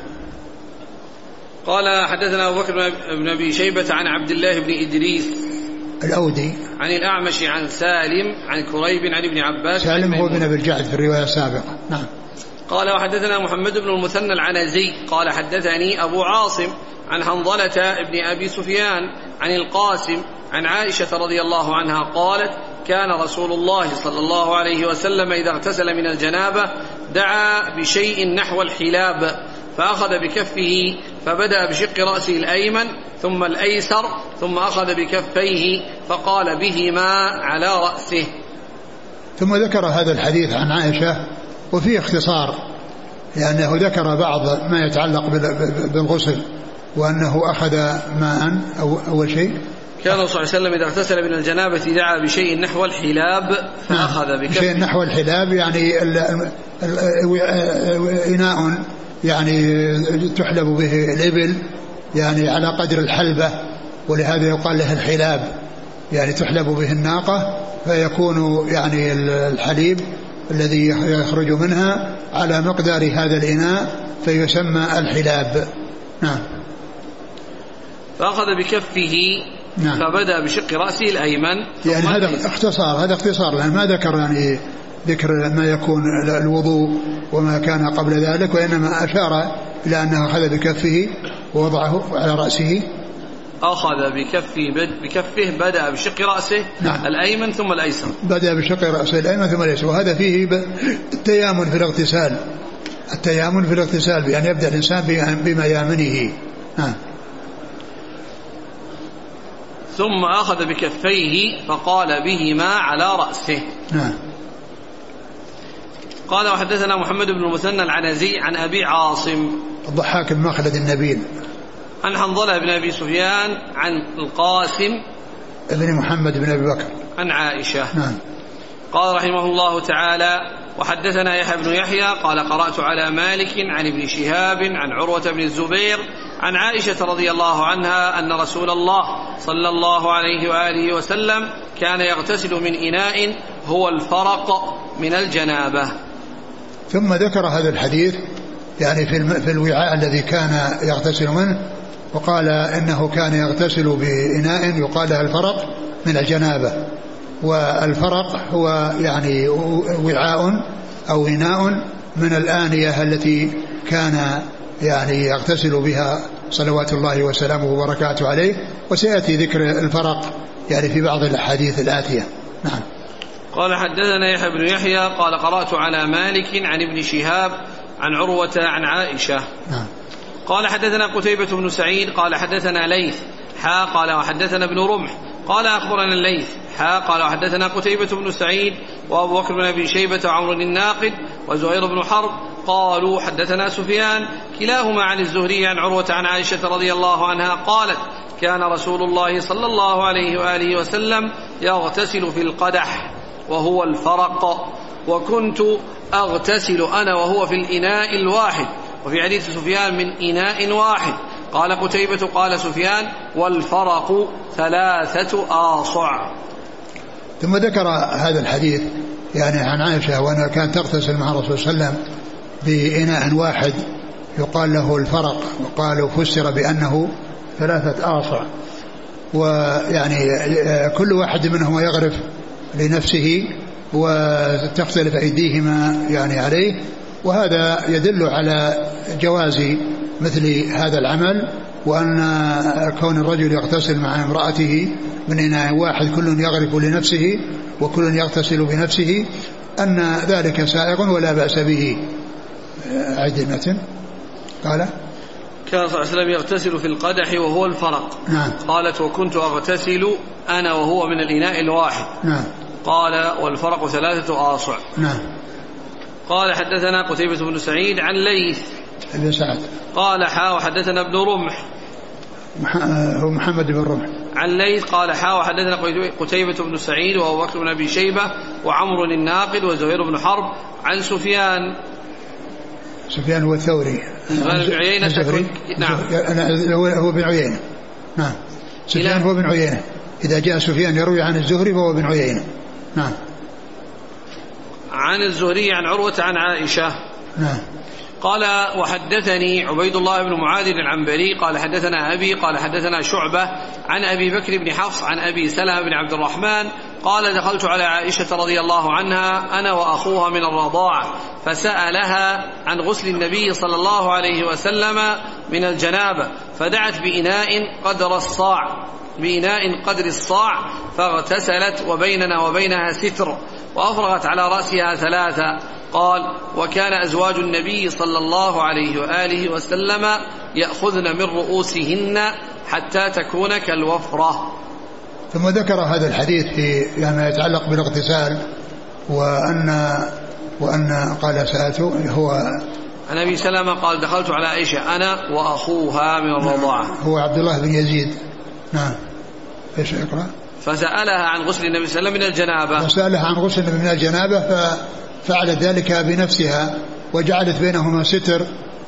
قال حدثنا أبو بكر بن أبي شيبة عن عبد الله بن إدريس الأودي عن الأعمش عن سالم عن كريب عن ابن عباس. سالم هو بن أبي الجعد في الرواية السابقة. نعم. قال وحدثنا محمد بن المثنى العنزي قال حدثني أبو عاصم عن حنظلة ابن أبي سفيان عن القاسم عن عائشة رضي الله عنها قالت كان رسول الله صلى الله عليه وسلم إذا اغتسل من الجنابة دعا بشيء نحو الحلاب فأخذ بكفه فبدأ بشق رأسه الأيمن ثم الأيسر ثم أخذ بكفيه فقال بهما على رأسه. ثم ذكر هذا الحديث عن عائشة وفيه اختصار، لأنه ذكر بعض ما يتعلق بالغسل وأنه أخذ ماء أو أول شيء. كان صلى الله عليه وسلم إذا اغتسل من الجنابة دعا بشيء نحو الحلاب فأخذ بكفه. شيء نحو الحلاب يعني إناء يعني تحلب به الإبل يعني على قدر الحلبة، ولهذا يقال له الحلاب، يعني تحلب به الناقة فيكون يعني الحليب الذي يخرج منها على مقدار هذا الإناء فيسمى الحلاب. نعم. فأخذ بكفه نعم. فبدأ بشق رأسه الأيمن. يعني هذا اختصار هذا اختصار لأن ما ذكر يعني ذكر ما يكون الوضوء وما كان قبل ذلك، وإنما أشار إلى أنه أخذ بكفه ووضعه على رأسه. أخذ بكفه بكفه بدأ بشق رأسه نعم. الأيمن ثم الأيسر. بدأ بشق رأسه الأيمن ثم الأيسر، وهذا فيه التيامن في الاغتسال التيامن في الاغتسال بأن يبدأ الإنسان بميامنه. نعم. ثم أخذ بكفيه فقال بهما على رأسه. نعم. قال وحدثنا محمد بن المثنى العنزي عن أبي عاصم الضحاك بن مخلد النبيل عن حنظلة بن أبي سفيان عن القاسم ابن محمد بن أبي بكر عن عائشة. نعم. قال رحمه الله تعالى وحدثنا يحيى بن يحيى قال قرأت على مالك عن ابن شهاب عن عروة بن الزبير عن عائشة رضي الله عنها أن رسول الله صلى الله عليه وآله وسلم كان يغتسل من إناء هو الفرق من الجنابة. ثم ذكر هذا الحديث يعني في, في الوعاء الذي كان يغتسل منه، وقال إنه كان يغتسل بإناء يقال له الفرق من الجنابة. والفرق هو يعني وعاء أو إناء من الآنية التي كان يعني يغتسل بها صلوات الله وسلامه وبركاته عليه، وسيأتي ذكر الفرق يعني في بعض الأحاديث الآتية. نعم. قال حدثنا يحيى بن يحيى قال قرأت على مالك عن ابن شهاب عن عروة عن عائشة. نعم. قال حدثنا قتيبة بن سعيد قال حدثنا ليث حا قال وحدثنا ابن رمح قال أخبرنا الليث حا قال وحدثنا قتيبة بن سعيد وأبو بكر بن أبي شيبة وعمر الناقد وزهير بن حرب قالوا حدثنا سفيان كلاهما عن الزهري عن عروة عن عائشة رضي الله عنها قالت كان رسول الله صلى الله عليه وآله وسلم يغتسل في القدح وهو الفرق، وكنت أغتسل أنا وهو في الإناء الواحد. وفي حديث سفيان من إناء واحد. قال قتيبة قال سفيان والفرق ثلاثة آصع. ثم ذكر هذا الحديث يعني عن عائشة وأنها كانت تغتسل مع الرسول صلى الله عليه وسلم بإناء واحد يقال له الفرق، وقالوا فسر بأنه ثلاثة آصع، ويعني كل واحد منهما يغرف لنفسه وتختلف أيديهما يعني عليه، وهذا يدل على جواز مثل هذا العمل، وأن كون الرجل يغتسل مع امرأته من إناء واحد كل يغرف لنفسه وكل يغتسل بنفسه أن ذلك سائغ ولا بأس به. عيد المتن. قال كان صلى الله عليه وسلم يغتسل في القدح وهو الفرق. نعم. قالت وكنت أغتسل أنا وهو من الإناء الواحد. نعم. قال والفرق ثلاثة آصع. نعم. قال حدثنا قتيبة بن سعيد عن ليث بن سعد قال حا وحدثنا ابن رمح هو محمد بن رمح عن ليث قال حا وحدثنا قتيبة بن سعيد وأبو بكر بن أبي شيبة وعمر الناقد وزهير بن حرب عن سفيان سفيان هو الثوري سفيان بن عيينة. نعم. هو بن عيينة. نعم. سفيان هو بن عيينة. إذا جاء سفيان يروي عن الزهري فهو بن عيينة. نعم. عن الزهري عن عروة عن عائشة. نعم. قال وحدثني عبيد الله بن معاذ العنبري قال حدثنا أبي قال حدثنا شعبة عن أبي بكر بن حفص عن أبي سلمة بن عبد الرحمن قال دخلت على عائشة رضي الله عنها أنا وأخوها من الرضاعة فسألها عن غسل النبي صلى الله عليه وسلم من الجنابة فدعت بإناء قدر الصاع بإناء قدر الصاع فاغتسلت وبيننا وبينها ستر وأفرغت على رأسها ثلاثة. قال وكان أزواج النبي صلى الله عليه وآله وسلم يأخذن من رؤوسهن حتى تكون كالوفرة. ثم ذكر هذا الحديث في يعني يتعلق بالاغتسال وأن وأن قال سألته هو عن أبي سلمة قال دخلت على عائشة أنا وأخوها من الرضاعة هو عبد الله بن يزيد. نعم. ايش اقرأ؟ فسألها عن غسل النبي صلى الله عليه وسلم من الجنابة فسألها عن غسل النبي من الجنابة ففعلت ذلك بنفسها وجعلت بينهما ستر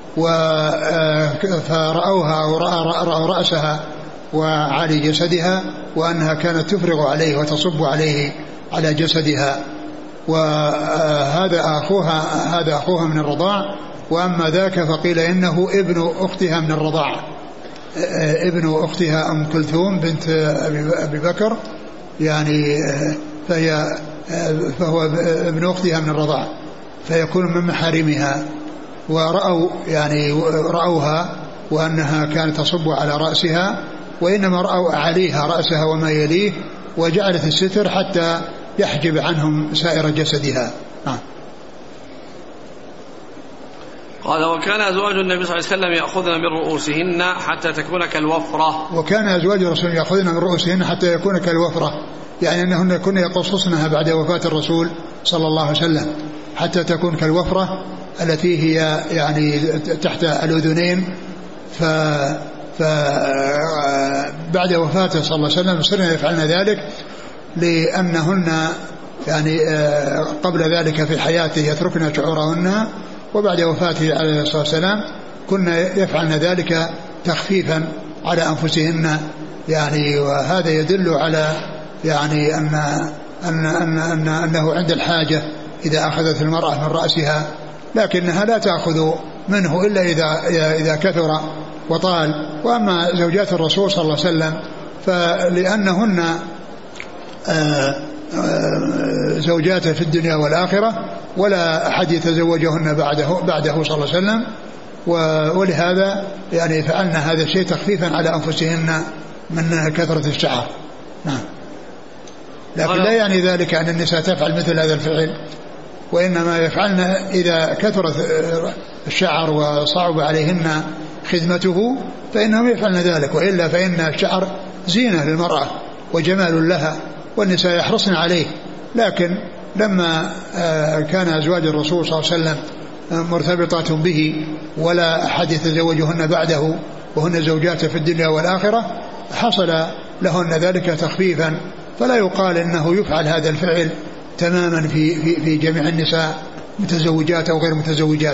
فرأوها ورأوا رأسها وعلى جسدها وأنها كانت تفرغ عليه وتصب عليه على جسدها. وهذا أخوها هذا أخوها من الرضاع وأما ذاك فقيل إنه ابن أختها من الرضاعة، ابن أختها أم كلثوم بنت أبي بكر يعني، فهي فهو ابن أختها من الرضاعة فيكون من محارمها. ورأوا يعني رأوها وأنها كانت تصب على رأسها، وإنما رأوا عليها رأسها وما يليه، وجعلت الستر حتى يحجب عنهم سائر جسدها. نعم. قال وكان أزواج النبي صلى الله عليه وسلم يأخذن من رؤوسهن حتى تكون كالوفرة. وكان أزواج الرسول يأخذن من رؤوسهن حتى يكون كالوفرة، يعني أنهن كن يقصصنها بعد وفاة الرسول صلى الله عليه وسلم حتى تكون كالوفرة التي هي يعني تحت الأذنين. ف فبعد وفاته صلى الله عليه وسلم صرنا يفعلن ذلك لأنهن يعني قبل ذلك في حياته يتركن شعورهن، وبعد وفاته عليه الصلاة والسلام كنا يفعلن ذلك تخفيفا على أنفسهن يعني. وهذا يدل على يعني أن أن أن أن أنه عند الحاجة إذا أخذت المرأة من رأسها، لكنها لا تأخذ منه إلا إذا إذا كثر وطال. وأما زوجات الرسول صلى الله عليه وسلم فلأنهن زوجاته في الدنيا والآخرة ولا أحد يتزوجهن بعده بعده صلى الله عليه وسلم، ولهذا يعني فعلنا هذا الشيء تخفيفا على أنفسهن من كثرة الشعر. نعم. لكن لا يعني ذلك أن النساء تفعل مثل هذا الفعل، وإنما يفعلن إذا كثرت الشعر وصعب عليهن خدمته فإنهم يفعلن ذلك، وإلا فإن الشعر زينة للمرأة وجمال لها والنساء يحرصن عليه. لكن لما كان أزواج الرسول صلى الله عليه وسلم مرتبطات به ولا أحد يتزوجهن بعده وهن زوجاته في الدنيا والآخرة حصل لهن ذلك تخفيفا، فلا يقال إنه يفعل هذا الفعل تماما في, في, في جميع النساء متزوجات أو غير متزوجات.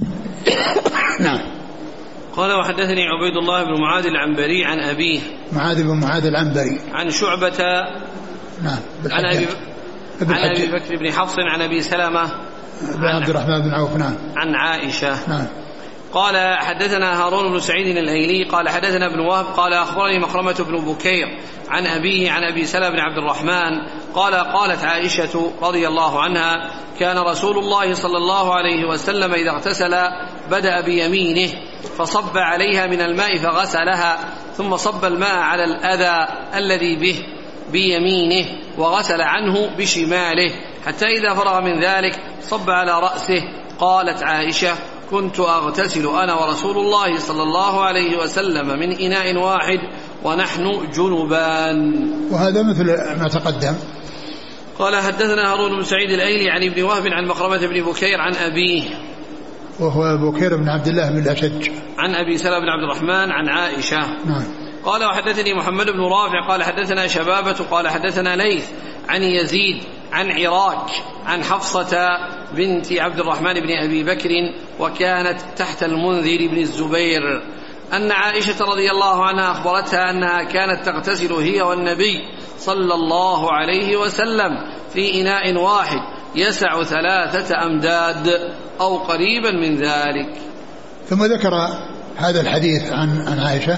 نعم. قال وحدثني عبيد الله بن معاذ العنبري عن أبيه معاذ بن معاذ العنبري عن شعبة نعم عن أبي, عن أبي بكر بن حفص عن أبي سلمة بن عبد الرحمن بن عوف نعم عن عائشة. نعم. قال حدثنا هارون بن سعيد الأيلي قال حدثنا ابن وهب قال أخبرني مخرمة بن بكير عن أبيه عن أبي سلمة بن عبد الرحمن قال قالت عائشة رضي الله عنها كان رسول الله صلى الله عليه وسلم إذا اغتسل بدأ بيمينه فصب عليها من الماء فغسلها ثم صب الماء على الأذى الذي به بيمينه وغسل عنه بشماله حتى إذا فرغ من ذلك صب على رأسه. قالت عائشة كنت أغتسل أنا ورسول الله صلى الله عليه وسلم من إناء واحد ونحن جنبان. وهذا مثل ما تقدم. قال حدثنا هارون بن سعيد الأيلي عن ابن وهب عن مخرمة بن بكير عن أبيه وهو بكير بن عبد الله بن الأشج عن أبي سلمة بن عبد الرحمن عن عائشة. نعم. قال وحدثني محمد بن رافع قال حدثنا شبابة قال حدثنا ليث عن يزيد عن عراك عن حفصة بنت عبد الرحمن بن أبي بكر وكانت تحت المنذر بن الزبير أن عائشة رضي الله عنها أخبرتها أنها كانت تغتسل هي والنبي صلى الله عليه وسلم في إناء واحد يسع ثلاثة أمداد أو قريبا من ذلك. ثم ذكر هذا الحديث عن عن عائشة.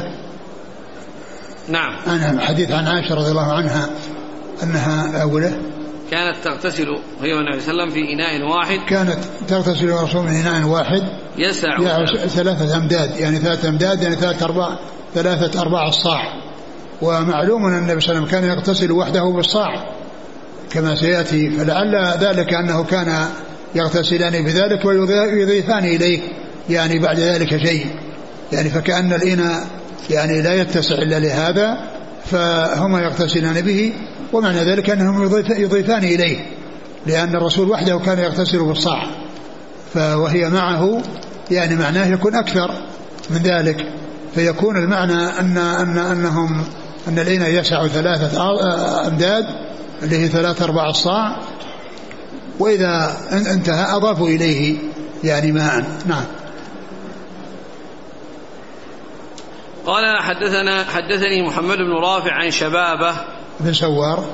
نعم. عن حديث عن عائشة رضي الله عنها أنها أوله كانت تغتسل هي والنبي صلى الله عليه وسلم في إناء واحد كانت تغتسل الرسول من إناء واحد يسع ثلاثة أمداد يعني ثلاثة أمداد يعني ثلاثة أرباع ثلاثة أرباع الصاع. ومعلوم أن النبي صلى الله عليه وسلم كان يغتسل وحده بالصاع كما سيأتي، فلعل ذلك أنه كان يغتسلان بذلك ويضيفان إليه يعني بعد ذلك شيء يعني، فكأن الإناء يعني لا يتسع إلا لهذا فهما يغتسلان به، ومعنى ذلك أنهم يضيفان إليه لأن الرسول وحده كان يغتسل بالصاع وهي معه يعني معناه يكون أكثر من ذلك، فيكون المعنى أن أن أنهم أن الإناء يسع ثلاثة أمداد اللي هي ثلاثة أرباع الصاع، وإذا انتهى أضافوا إليه يعني ماء. نعم. قال حدثنا حدثني محمد بن رافع عن شبابة بن سوار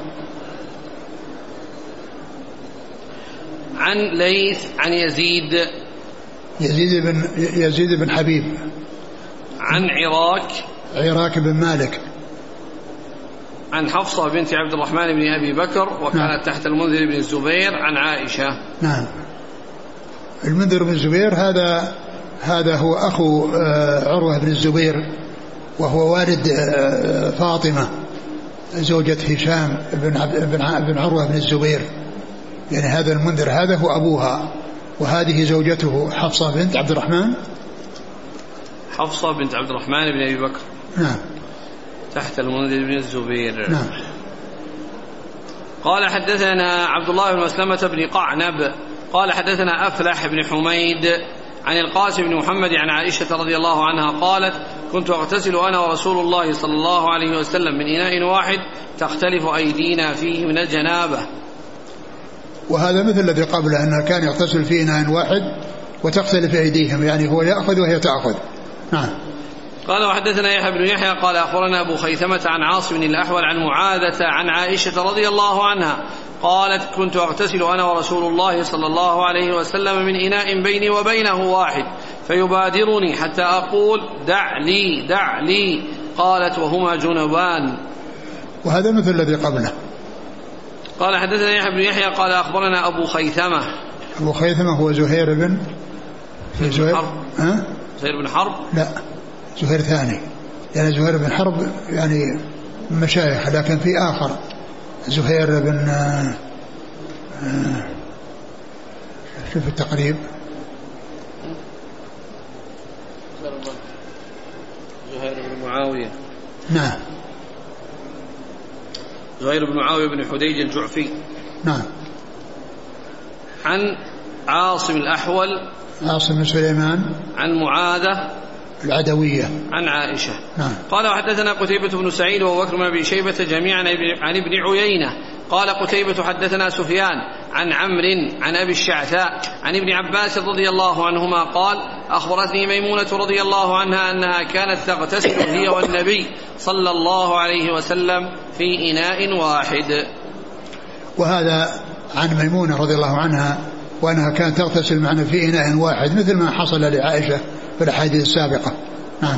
عن ليث عن يزيد يزيد بن يزيد بن حبيب. عن عراك عراك بن مالك. عن حفصة بنت عبد الرحمن بن أبي بكر وكانت نعم. تحت المنذر بن الزبير عن عائشة. نعم. المنذر بن الزبير هذا هذا هو أخو عروة بن الزبير وهو والد فاطمة زوجة هشام بن بن عروة بن الزبير. يعني هذا المنذر هذا هو أبوها وهذه زوجته حفصة بنت عبد الرحمن. حفصة بنت عبد الرحمن بن أبي بكر. نعم. تحت المنذر بن الزبير. نعم. قال حدثنا عبد الله بن مسلمة بن قعنب قال حدثنا أفلح بن حميد عن القاسم بن محمد عن عائشة رضي الله عنها قالت كنت أغتسل أنا ورسول الله صلى الله عليه وسلم من إناء واحد تختلف أيدينا فيه من الجنابة. وهذا مثل الذي قبله أنه كان يغتسل في إناء واحد وتختلف أيديهم يعني هو يأخذ وهي تأخذ. نعم. قال وحدثنا يحيى بن يحيى قال أخبرنا أبو خيثمة عن عاصم الأحول عن معاذة عن عائشة رضي الله عنها قالت كنت أغتسل أنا ورسول الله صلى الله عليه وسلم من إناء بيني وبينه واحد فيبادرني حتى أقول دع لي دع لي قالت وهما جنبان. وهذا مثل الذي قبله. قال حدثنا يحيى بن يحيى قال أخبرنا أبو خيثمة. أبو خيثمة هو زهير بن زهير حرب. ها؟ زهير بن حرب. لا زهير ثاني يعني زهير بن حرب يعني مشايخ لكن في آخر زهير بن آه آه شوف التقريب زهير بن معاوية. نعم. زهير بن معاوية بن حديج الجعفي. نعم. عن عاصم الأحول عاصم بن سليمان عن معاذة العدوية عن عائشة. نعم. قال وحدثنا قتيبة بن سعيد وبكر بن أبي شيبة جميعا عن ابن عيينة قال قتيبة حدثنا سفيان عن عمرو عن أبي الشعثاء عن ابن عباس رضي الله عنهما قال أخبرتني ميمونة رضي الله عنها أنها كانت تغتسل هي والنبي صلى الله عليه وسلم في إناء واحد. وهذا عن ميمونة رضي الله عنها وأنها كانت تغتسل معنا في إناء واحد مثل ما حصل لعائشة في الأحاديث السابقة. نعم.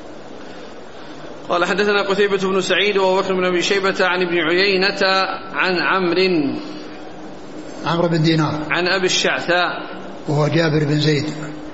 قال حدثنا قتيبة بن سعيد وبكر بن أبي شيبة عن ابن عيينة عن عمرو عمرو بن دينار عن أبي الشعثاء وهو جابر بن زيد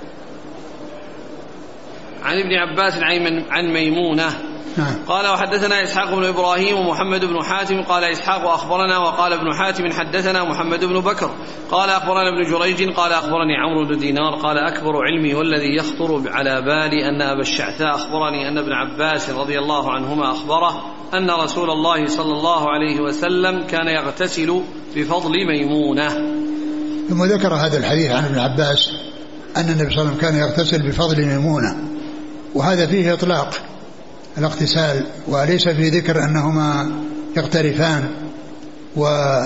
عن ابن عباس عن ميمونة. نعم. قال وحدثنا إسحاق بن إبراهيم ومحمد بن حاتم قال إسحاق أخبرنا وقال ابن حاتم حدثنا محمد بن بكر قال أخبرنا ابن جريج قال أخبرني عمرو بن دينار قال أكبر علمي والذي يخطر على بالي أن أبا الشعثاء أخبرني أن ابن عباس رضي الله عنهما أخبره أن رسول الله صلى الله عليه وسلم كان يغتسل بفضل ميمونة. ثم ذكر هذا الحديث عن ابن عباس أن النبي صلى الله عليه وسلم كان يغتسل بفضل ميمونة وهذا فيه إطلاق الاغتسال وليس في ذكر أنهما يقترفان و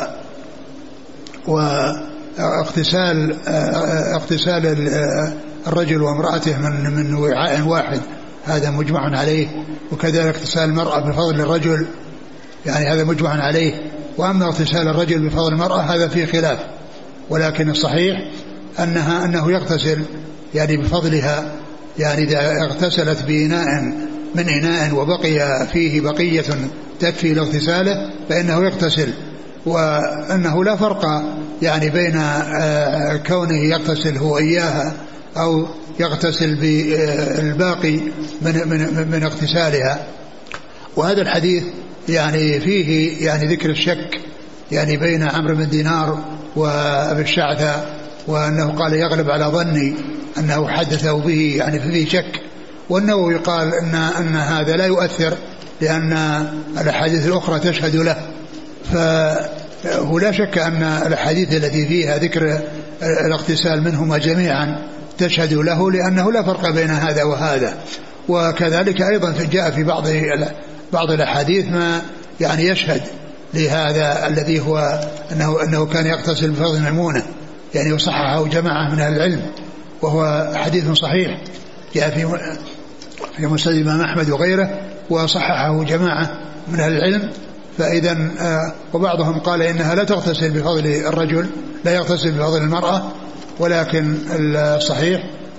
واغتسال اغتسال الرجل وامرأته من من وعاء واحد هذا مجمع عليه وكذلك اغتسال المرأة بفضل الرجل يعني هذا مجمع عليه. وأما اغتسال الرجل بفضل المرأة هذا فيه خلاف ولكن الصحيح أنها أنه يغتسل يعني بفضلها يعني إذا اغتسلت بإناء من إناء وبقي فيه بقية تكفي لاغتساله فإنه يغتسل وأنه لا فرق يعني بين كونه يغتسل هو إياها أو يغتسل بالباقي من, من, من اغتسالها. وهذا الحديث يعني فيه يعني ذكر الشك يعني بين عمرو بن دينار وأبي الشعثاء وأنه قال يغلب على ظني أنه حدثه به يعني فيه شك. والنووي قال إن, أن هذا لا يؤثر لأن الأحاديث الأخرى تشهد له فهو لا شك أن الأحاديث التي فيها ذكر الاغتسال منهما جميعا تشهد له لأنه لا فرق بين هذا وهذا. وكذلك أيضا جاء في بعض بعض الأحاديث ما يعني يشهد لهذا الذي هو أنه, أنه كان يغتسل بفضل ميمونة يعني وصححه جماعة من أهل العلم وهو حديث صحيح جاء في في مسند الإمام أحمد وغيره وصححه جماعة من أهل العلم. فإذا وبعضهم قال إنها لا تغتسل بفضل الرجل لا يغتسل بفضل المرأة ولكن الصحيح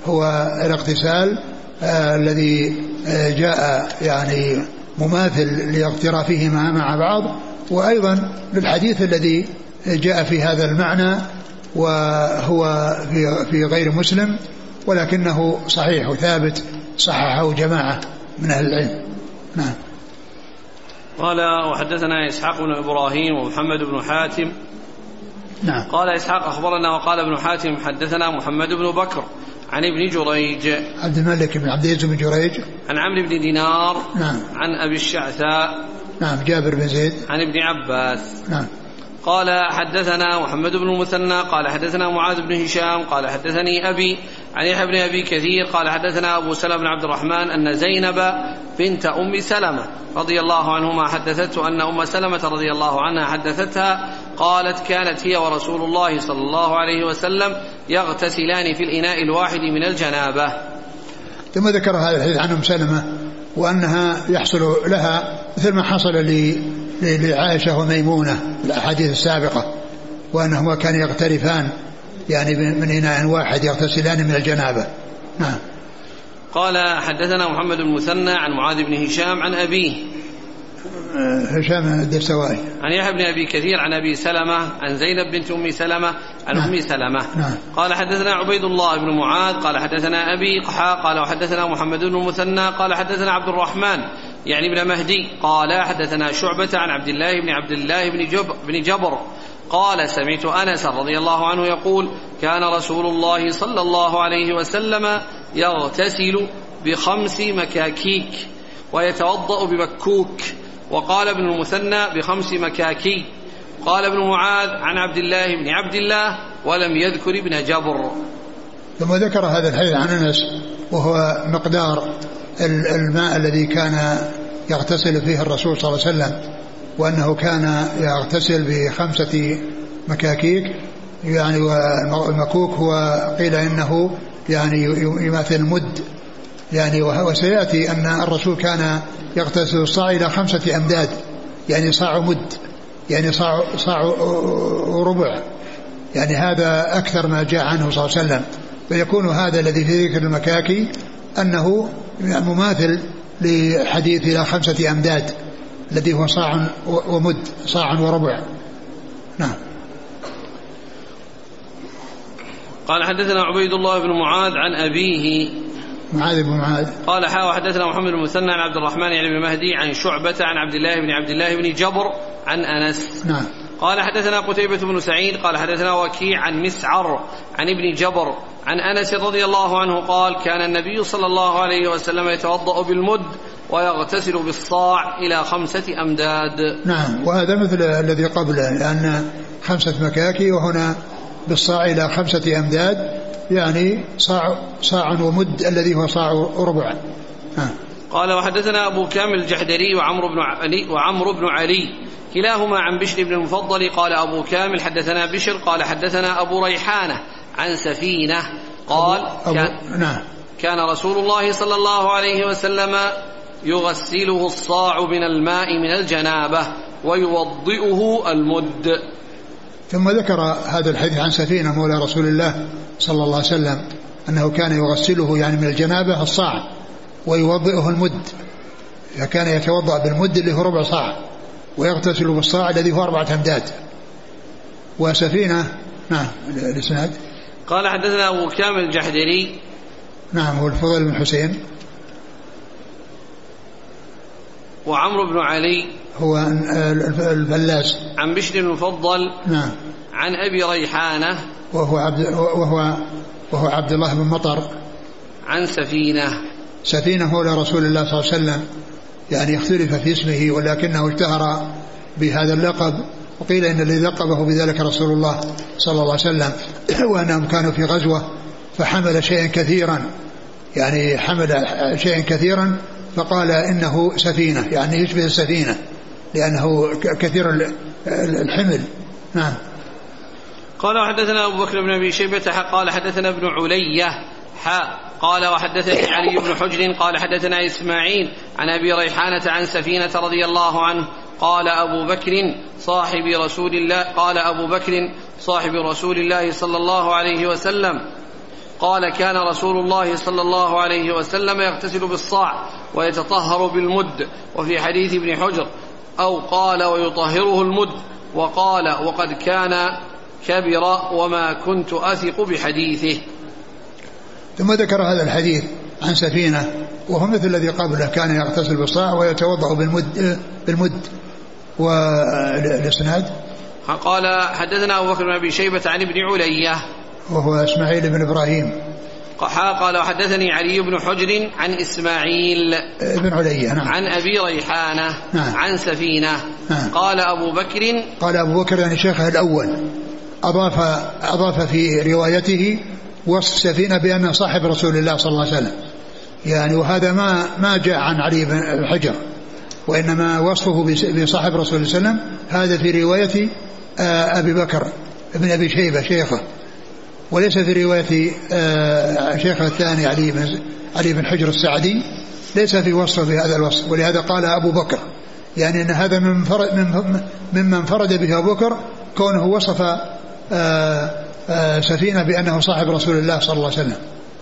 هو الاغتسال آه الذي آه جاء يعني مماثل لاغترافهما مع بعض، وأيضا للحديث الذي جاء في هذا المعنى وهو في, في غير مسلم ولكنه صحيح وثابت صححه جماعة من أهل العلم. نعم. قال وحدثنا إسحاق بن إبراهيم ومحمد بن حاتم. نعم. قال إسحاق أخبرنا وقال ابن حاتم حدثنا محمد بن بكر عن ابن جريج عبد الملك بن عبد العزيز بن جريج عن عمرو بن دينار. نعم. عن أبي الشعثاء. نعم جابر بن زيد عن ابن عباس. نعم. قال حدثنا محمد بن المثنى قال حدثنا معاذ بن هشام قال حدثني أبي عن يحيى بن أبي كثير قال حدثنا أبو سلمة بن عبد الرحمن أن زينب بنت أم سلمة رضي الله عنهما حدثته أن أم سلمة رضي الله عنها حدثتها قالت كانت هي ورسول الله صلى الله عليه وسلم يغتسلان في الإناء الواحد من الجنابة. ثم ذكر هذا الحديث عن أم سلمة وأنها يحصل لها مثل ما حصل لعائشة وميمونة الأحاديث السابقة، وأنهما كانوا يغترفان يعني من إناء واحد يغتسلان من الجنابة. نعم. قال حدثنا محمد بن المثنى عن معاذ بن هشام عن أبيه هشام الدستوائي عن يحيى بن أبي كثير عن أبي سلمة عن زينب بنت أم سلمة عن نعم. أم سلمة. نعم. قال حدثنا عبيد الله بن معاذ قال حدثنا أبي قحا قال وحدثنا محمد بن المثنى قال حدثنا عبد الرحمن يعني بن مهدي قال حدثنا شعبة عن عبد الله بن عبد الله بن جبر, بن جبر قال سمعت أنس رضي الله عنه يقول كان رسول الله صلى الله عليه وسلم يغتسل بخمس مكاكيك ويتوضأ بمكوك. وقال ابن المثنى بخمس مكاكي. قال ابن معاذ عن عبد الله بن عبد الله ولم يذكر ابن جبر. ثم ذكر هذا الحديث عن أنس وهو مقدار الماء الذي كان يغتسل فيه الرسول صلى الله عليه وسلم، وأنه كان يغتسل بخمسة مكاكيك يعني، والمكوك هو قيل إنه يعني يماثل المد يعني، وسيأتي أن الرسول كان يغتسل الصاع إلى خمسة أمداد يعني صاع مد يعني صاع, صاع ربع يعني، هذا أكثر ما جاء عنه صلى الله عليه وسلم. فيكون هذا الذي في ذكر المكاكي أنه مماثل لحديث إلى خمسة أمداد الذي هو صاع ومد صاع وربع. نعم. قال حدثنا عبيد الله بن معاذ عن أبيه معاذ بن معاذ قال حا وحدثنا محمد بن المثنى عن عبد الرحمن يعني بن مهدي عن شعبة عن عبد الله بن عبد الله بن جبر عن أنس. نعم. قال حدثنا قتيبة بن سعيد قال حدثنا وكيع عن مسعر عن ابن جبر عن أنس رضي الله عنه قال كان النبي صلى الله عليه وسلم يتوضأ بالمد ويغتسل بالصاع إلى خمسة أمداد. نعم. وهذا مثل الذي قبله لأن خمسة مكاكي وهنا بالصاع إلى خمسة أمداد يعني صاع صاع ومد الذي هو صاع ربع. ها. قال وحدثنا أبو كامل الجحدري وعمرو بن علي وعمرو بن علي كلاهما عن بشر بن المفضل قال أبو كامل حدثنا بشر قال حدثنا أبو ريحانة عن سفينة قال أبو أبو كان, نعم. كان رسول الله صلى الله عليه وسلم يغسله الصاع من الماء من الجنابة ويوضئه المد. ثم ذكر هذا الحديث عن سفينة مولى رسول الله صلى الله عليه وسلم أنه كان يغسله يعني من الجنابة الصاع ويوضئه المد، فكان يتوضأ بالمد اللي هو ربع صاع ويغتسل بالصاع الذي هو أربعة أمداد. وسفينة نعم الإسناد قال حدثنا أبو كامل الجحدري نعم هو الفضل بن حسين وعمرو بن علي هو الفلاس عن بشر المفضل نعم عن أبي ريحانة وهو عبد وهو وهو عبد الله بن مطر عن سفينة. سفينة مولى رسول الله صلى الله عليه وسلم يعني اختلف في اسمه ولكنه اشتهر بهذا اللقب، وقيل إن الذي لقبه بذلك رسول الله صلى الله عليه وسلم وأنهم كانوا في غزوة فحمل شيئا كثيرا يعني حمل شيئا كثيرا فقال إنه سفينة يعني يشبه السفينة لأنه كثير الحمل. نعم. قال وحدثنا أبو بكر بن أبي شيبة قال حدثنا ابن علية حاء قال وحدثني علي بن حجر قال حدثنا إسماعيل عن أبي ريحانة عن سفينة رضي الله عنه قال أبو بكر صاحب رسول الله قال أبو بكر صاحب رسول الله صلى الله عليه وسلم قال كان رسول الله صلى الله عليه وسلم يغتسل بالصاع ويتطهر بالمد. وفي حديث ابن حجر أو قال ويطهره المد، وقال وقد كان كبر وما كنت أثق بحديثه. ثم ذكر هذا الحديث عن سفينة وهو مثل الذي قبله، كان يغتسل بالصاع ويتوضأ بالمد, بالمد. والإسناد قال حدثنا أبو بكر بن أبي شيبة عن ابن علية وهو إسماعيل بن إبراهيم. قال وحدثني علي بن حجر عن إسماعيل بن علية نعم. عن أبي ريحانة نعم. عن سفينة نعم. قال أبو بكر قال أبو بكر يعني شيخه الأول أضاف, أضاف في روايته وصف سفينة بأنه صاحب رسول الله صلى الله عليه وسلم يعني، وهذا ما ما جاء عن علي بن حجر، وإنما وصفه بصاحب رسول الله صلى الله عليه وسلم هذا في رواية أبي بكر ابن أبي شيبة شيخه، وليس في رواية شيخه الثاني علي بن علي بن حجر السعدي، ليس في وصفه بهذا الوصف. ولهذا قال أبو بكر يعني أن هذا ممن انفرد به أبو بكر كونه وصف سفينة بأنه صاحب رسول الله صلى الله عليه وسلم.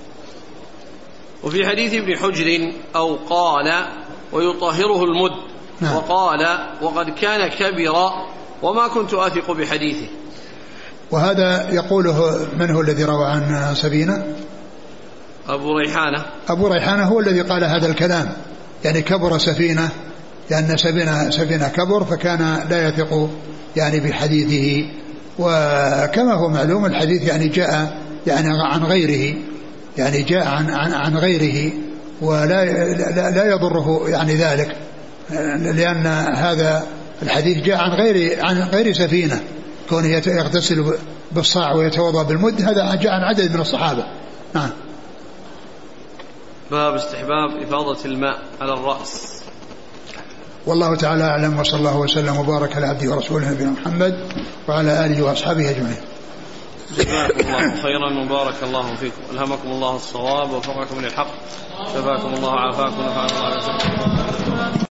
وفي حديث ابن حجر أو قال ويطهره المد نعم. وقال وقد كان كبر وما كنت أثق بحديثه. وهذا يقوله من هو الذي روى عن سفينة؟ أبو ريحانة. أبو ريحانة هو الذي قال هذا الكلام، يعني كبر سفينة، لأن سفينة, سفينة كبر فكان لا يثق يعني بحديثه. وكما هو معلوم الحديث يعني جاء يعني عن غيره، يعني جاء عن, عن, عن غيره ولا لا, لا يضره يعني ذلك، لأن هذا الحديث جاء عن غير عن غير سفينة كونه يغتسل بالصاع ويتوضأ بالمد، هذا جاء عن عدد من الصحابة. نعم. باب استحباب إفاضة الماء على الرأس. والله تعالى أعلم، وصلى الله وسلم وبارك على عبده ورسوله نبينا محمد وعلى آله وأصحابه أجمعين. جزاكم الله خيرا وبارك الله فيكم، ألهمكم الله الصواب ووفقكم للحق، شفاكم الله وعافاكم ونفعنا الله.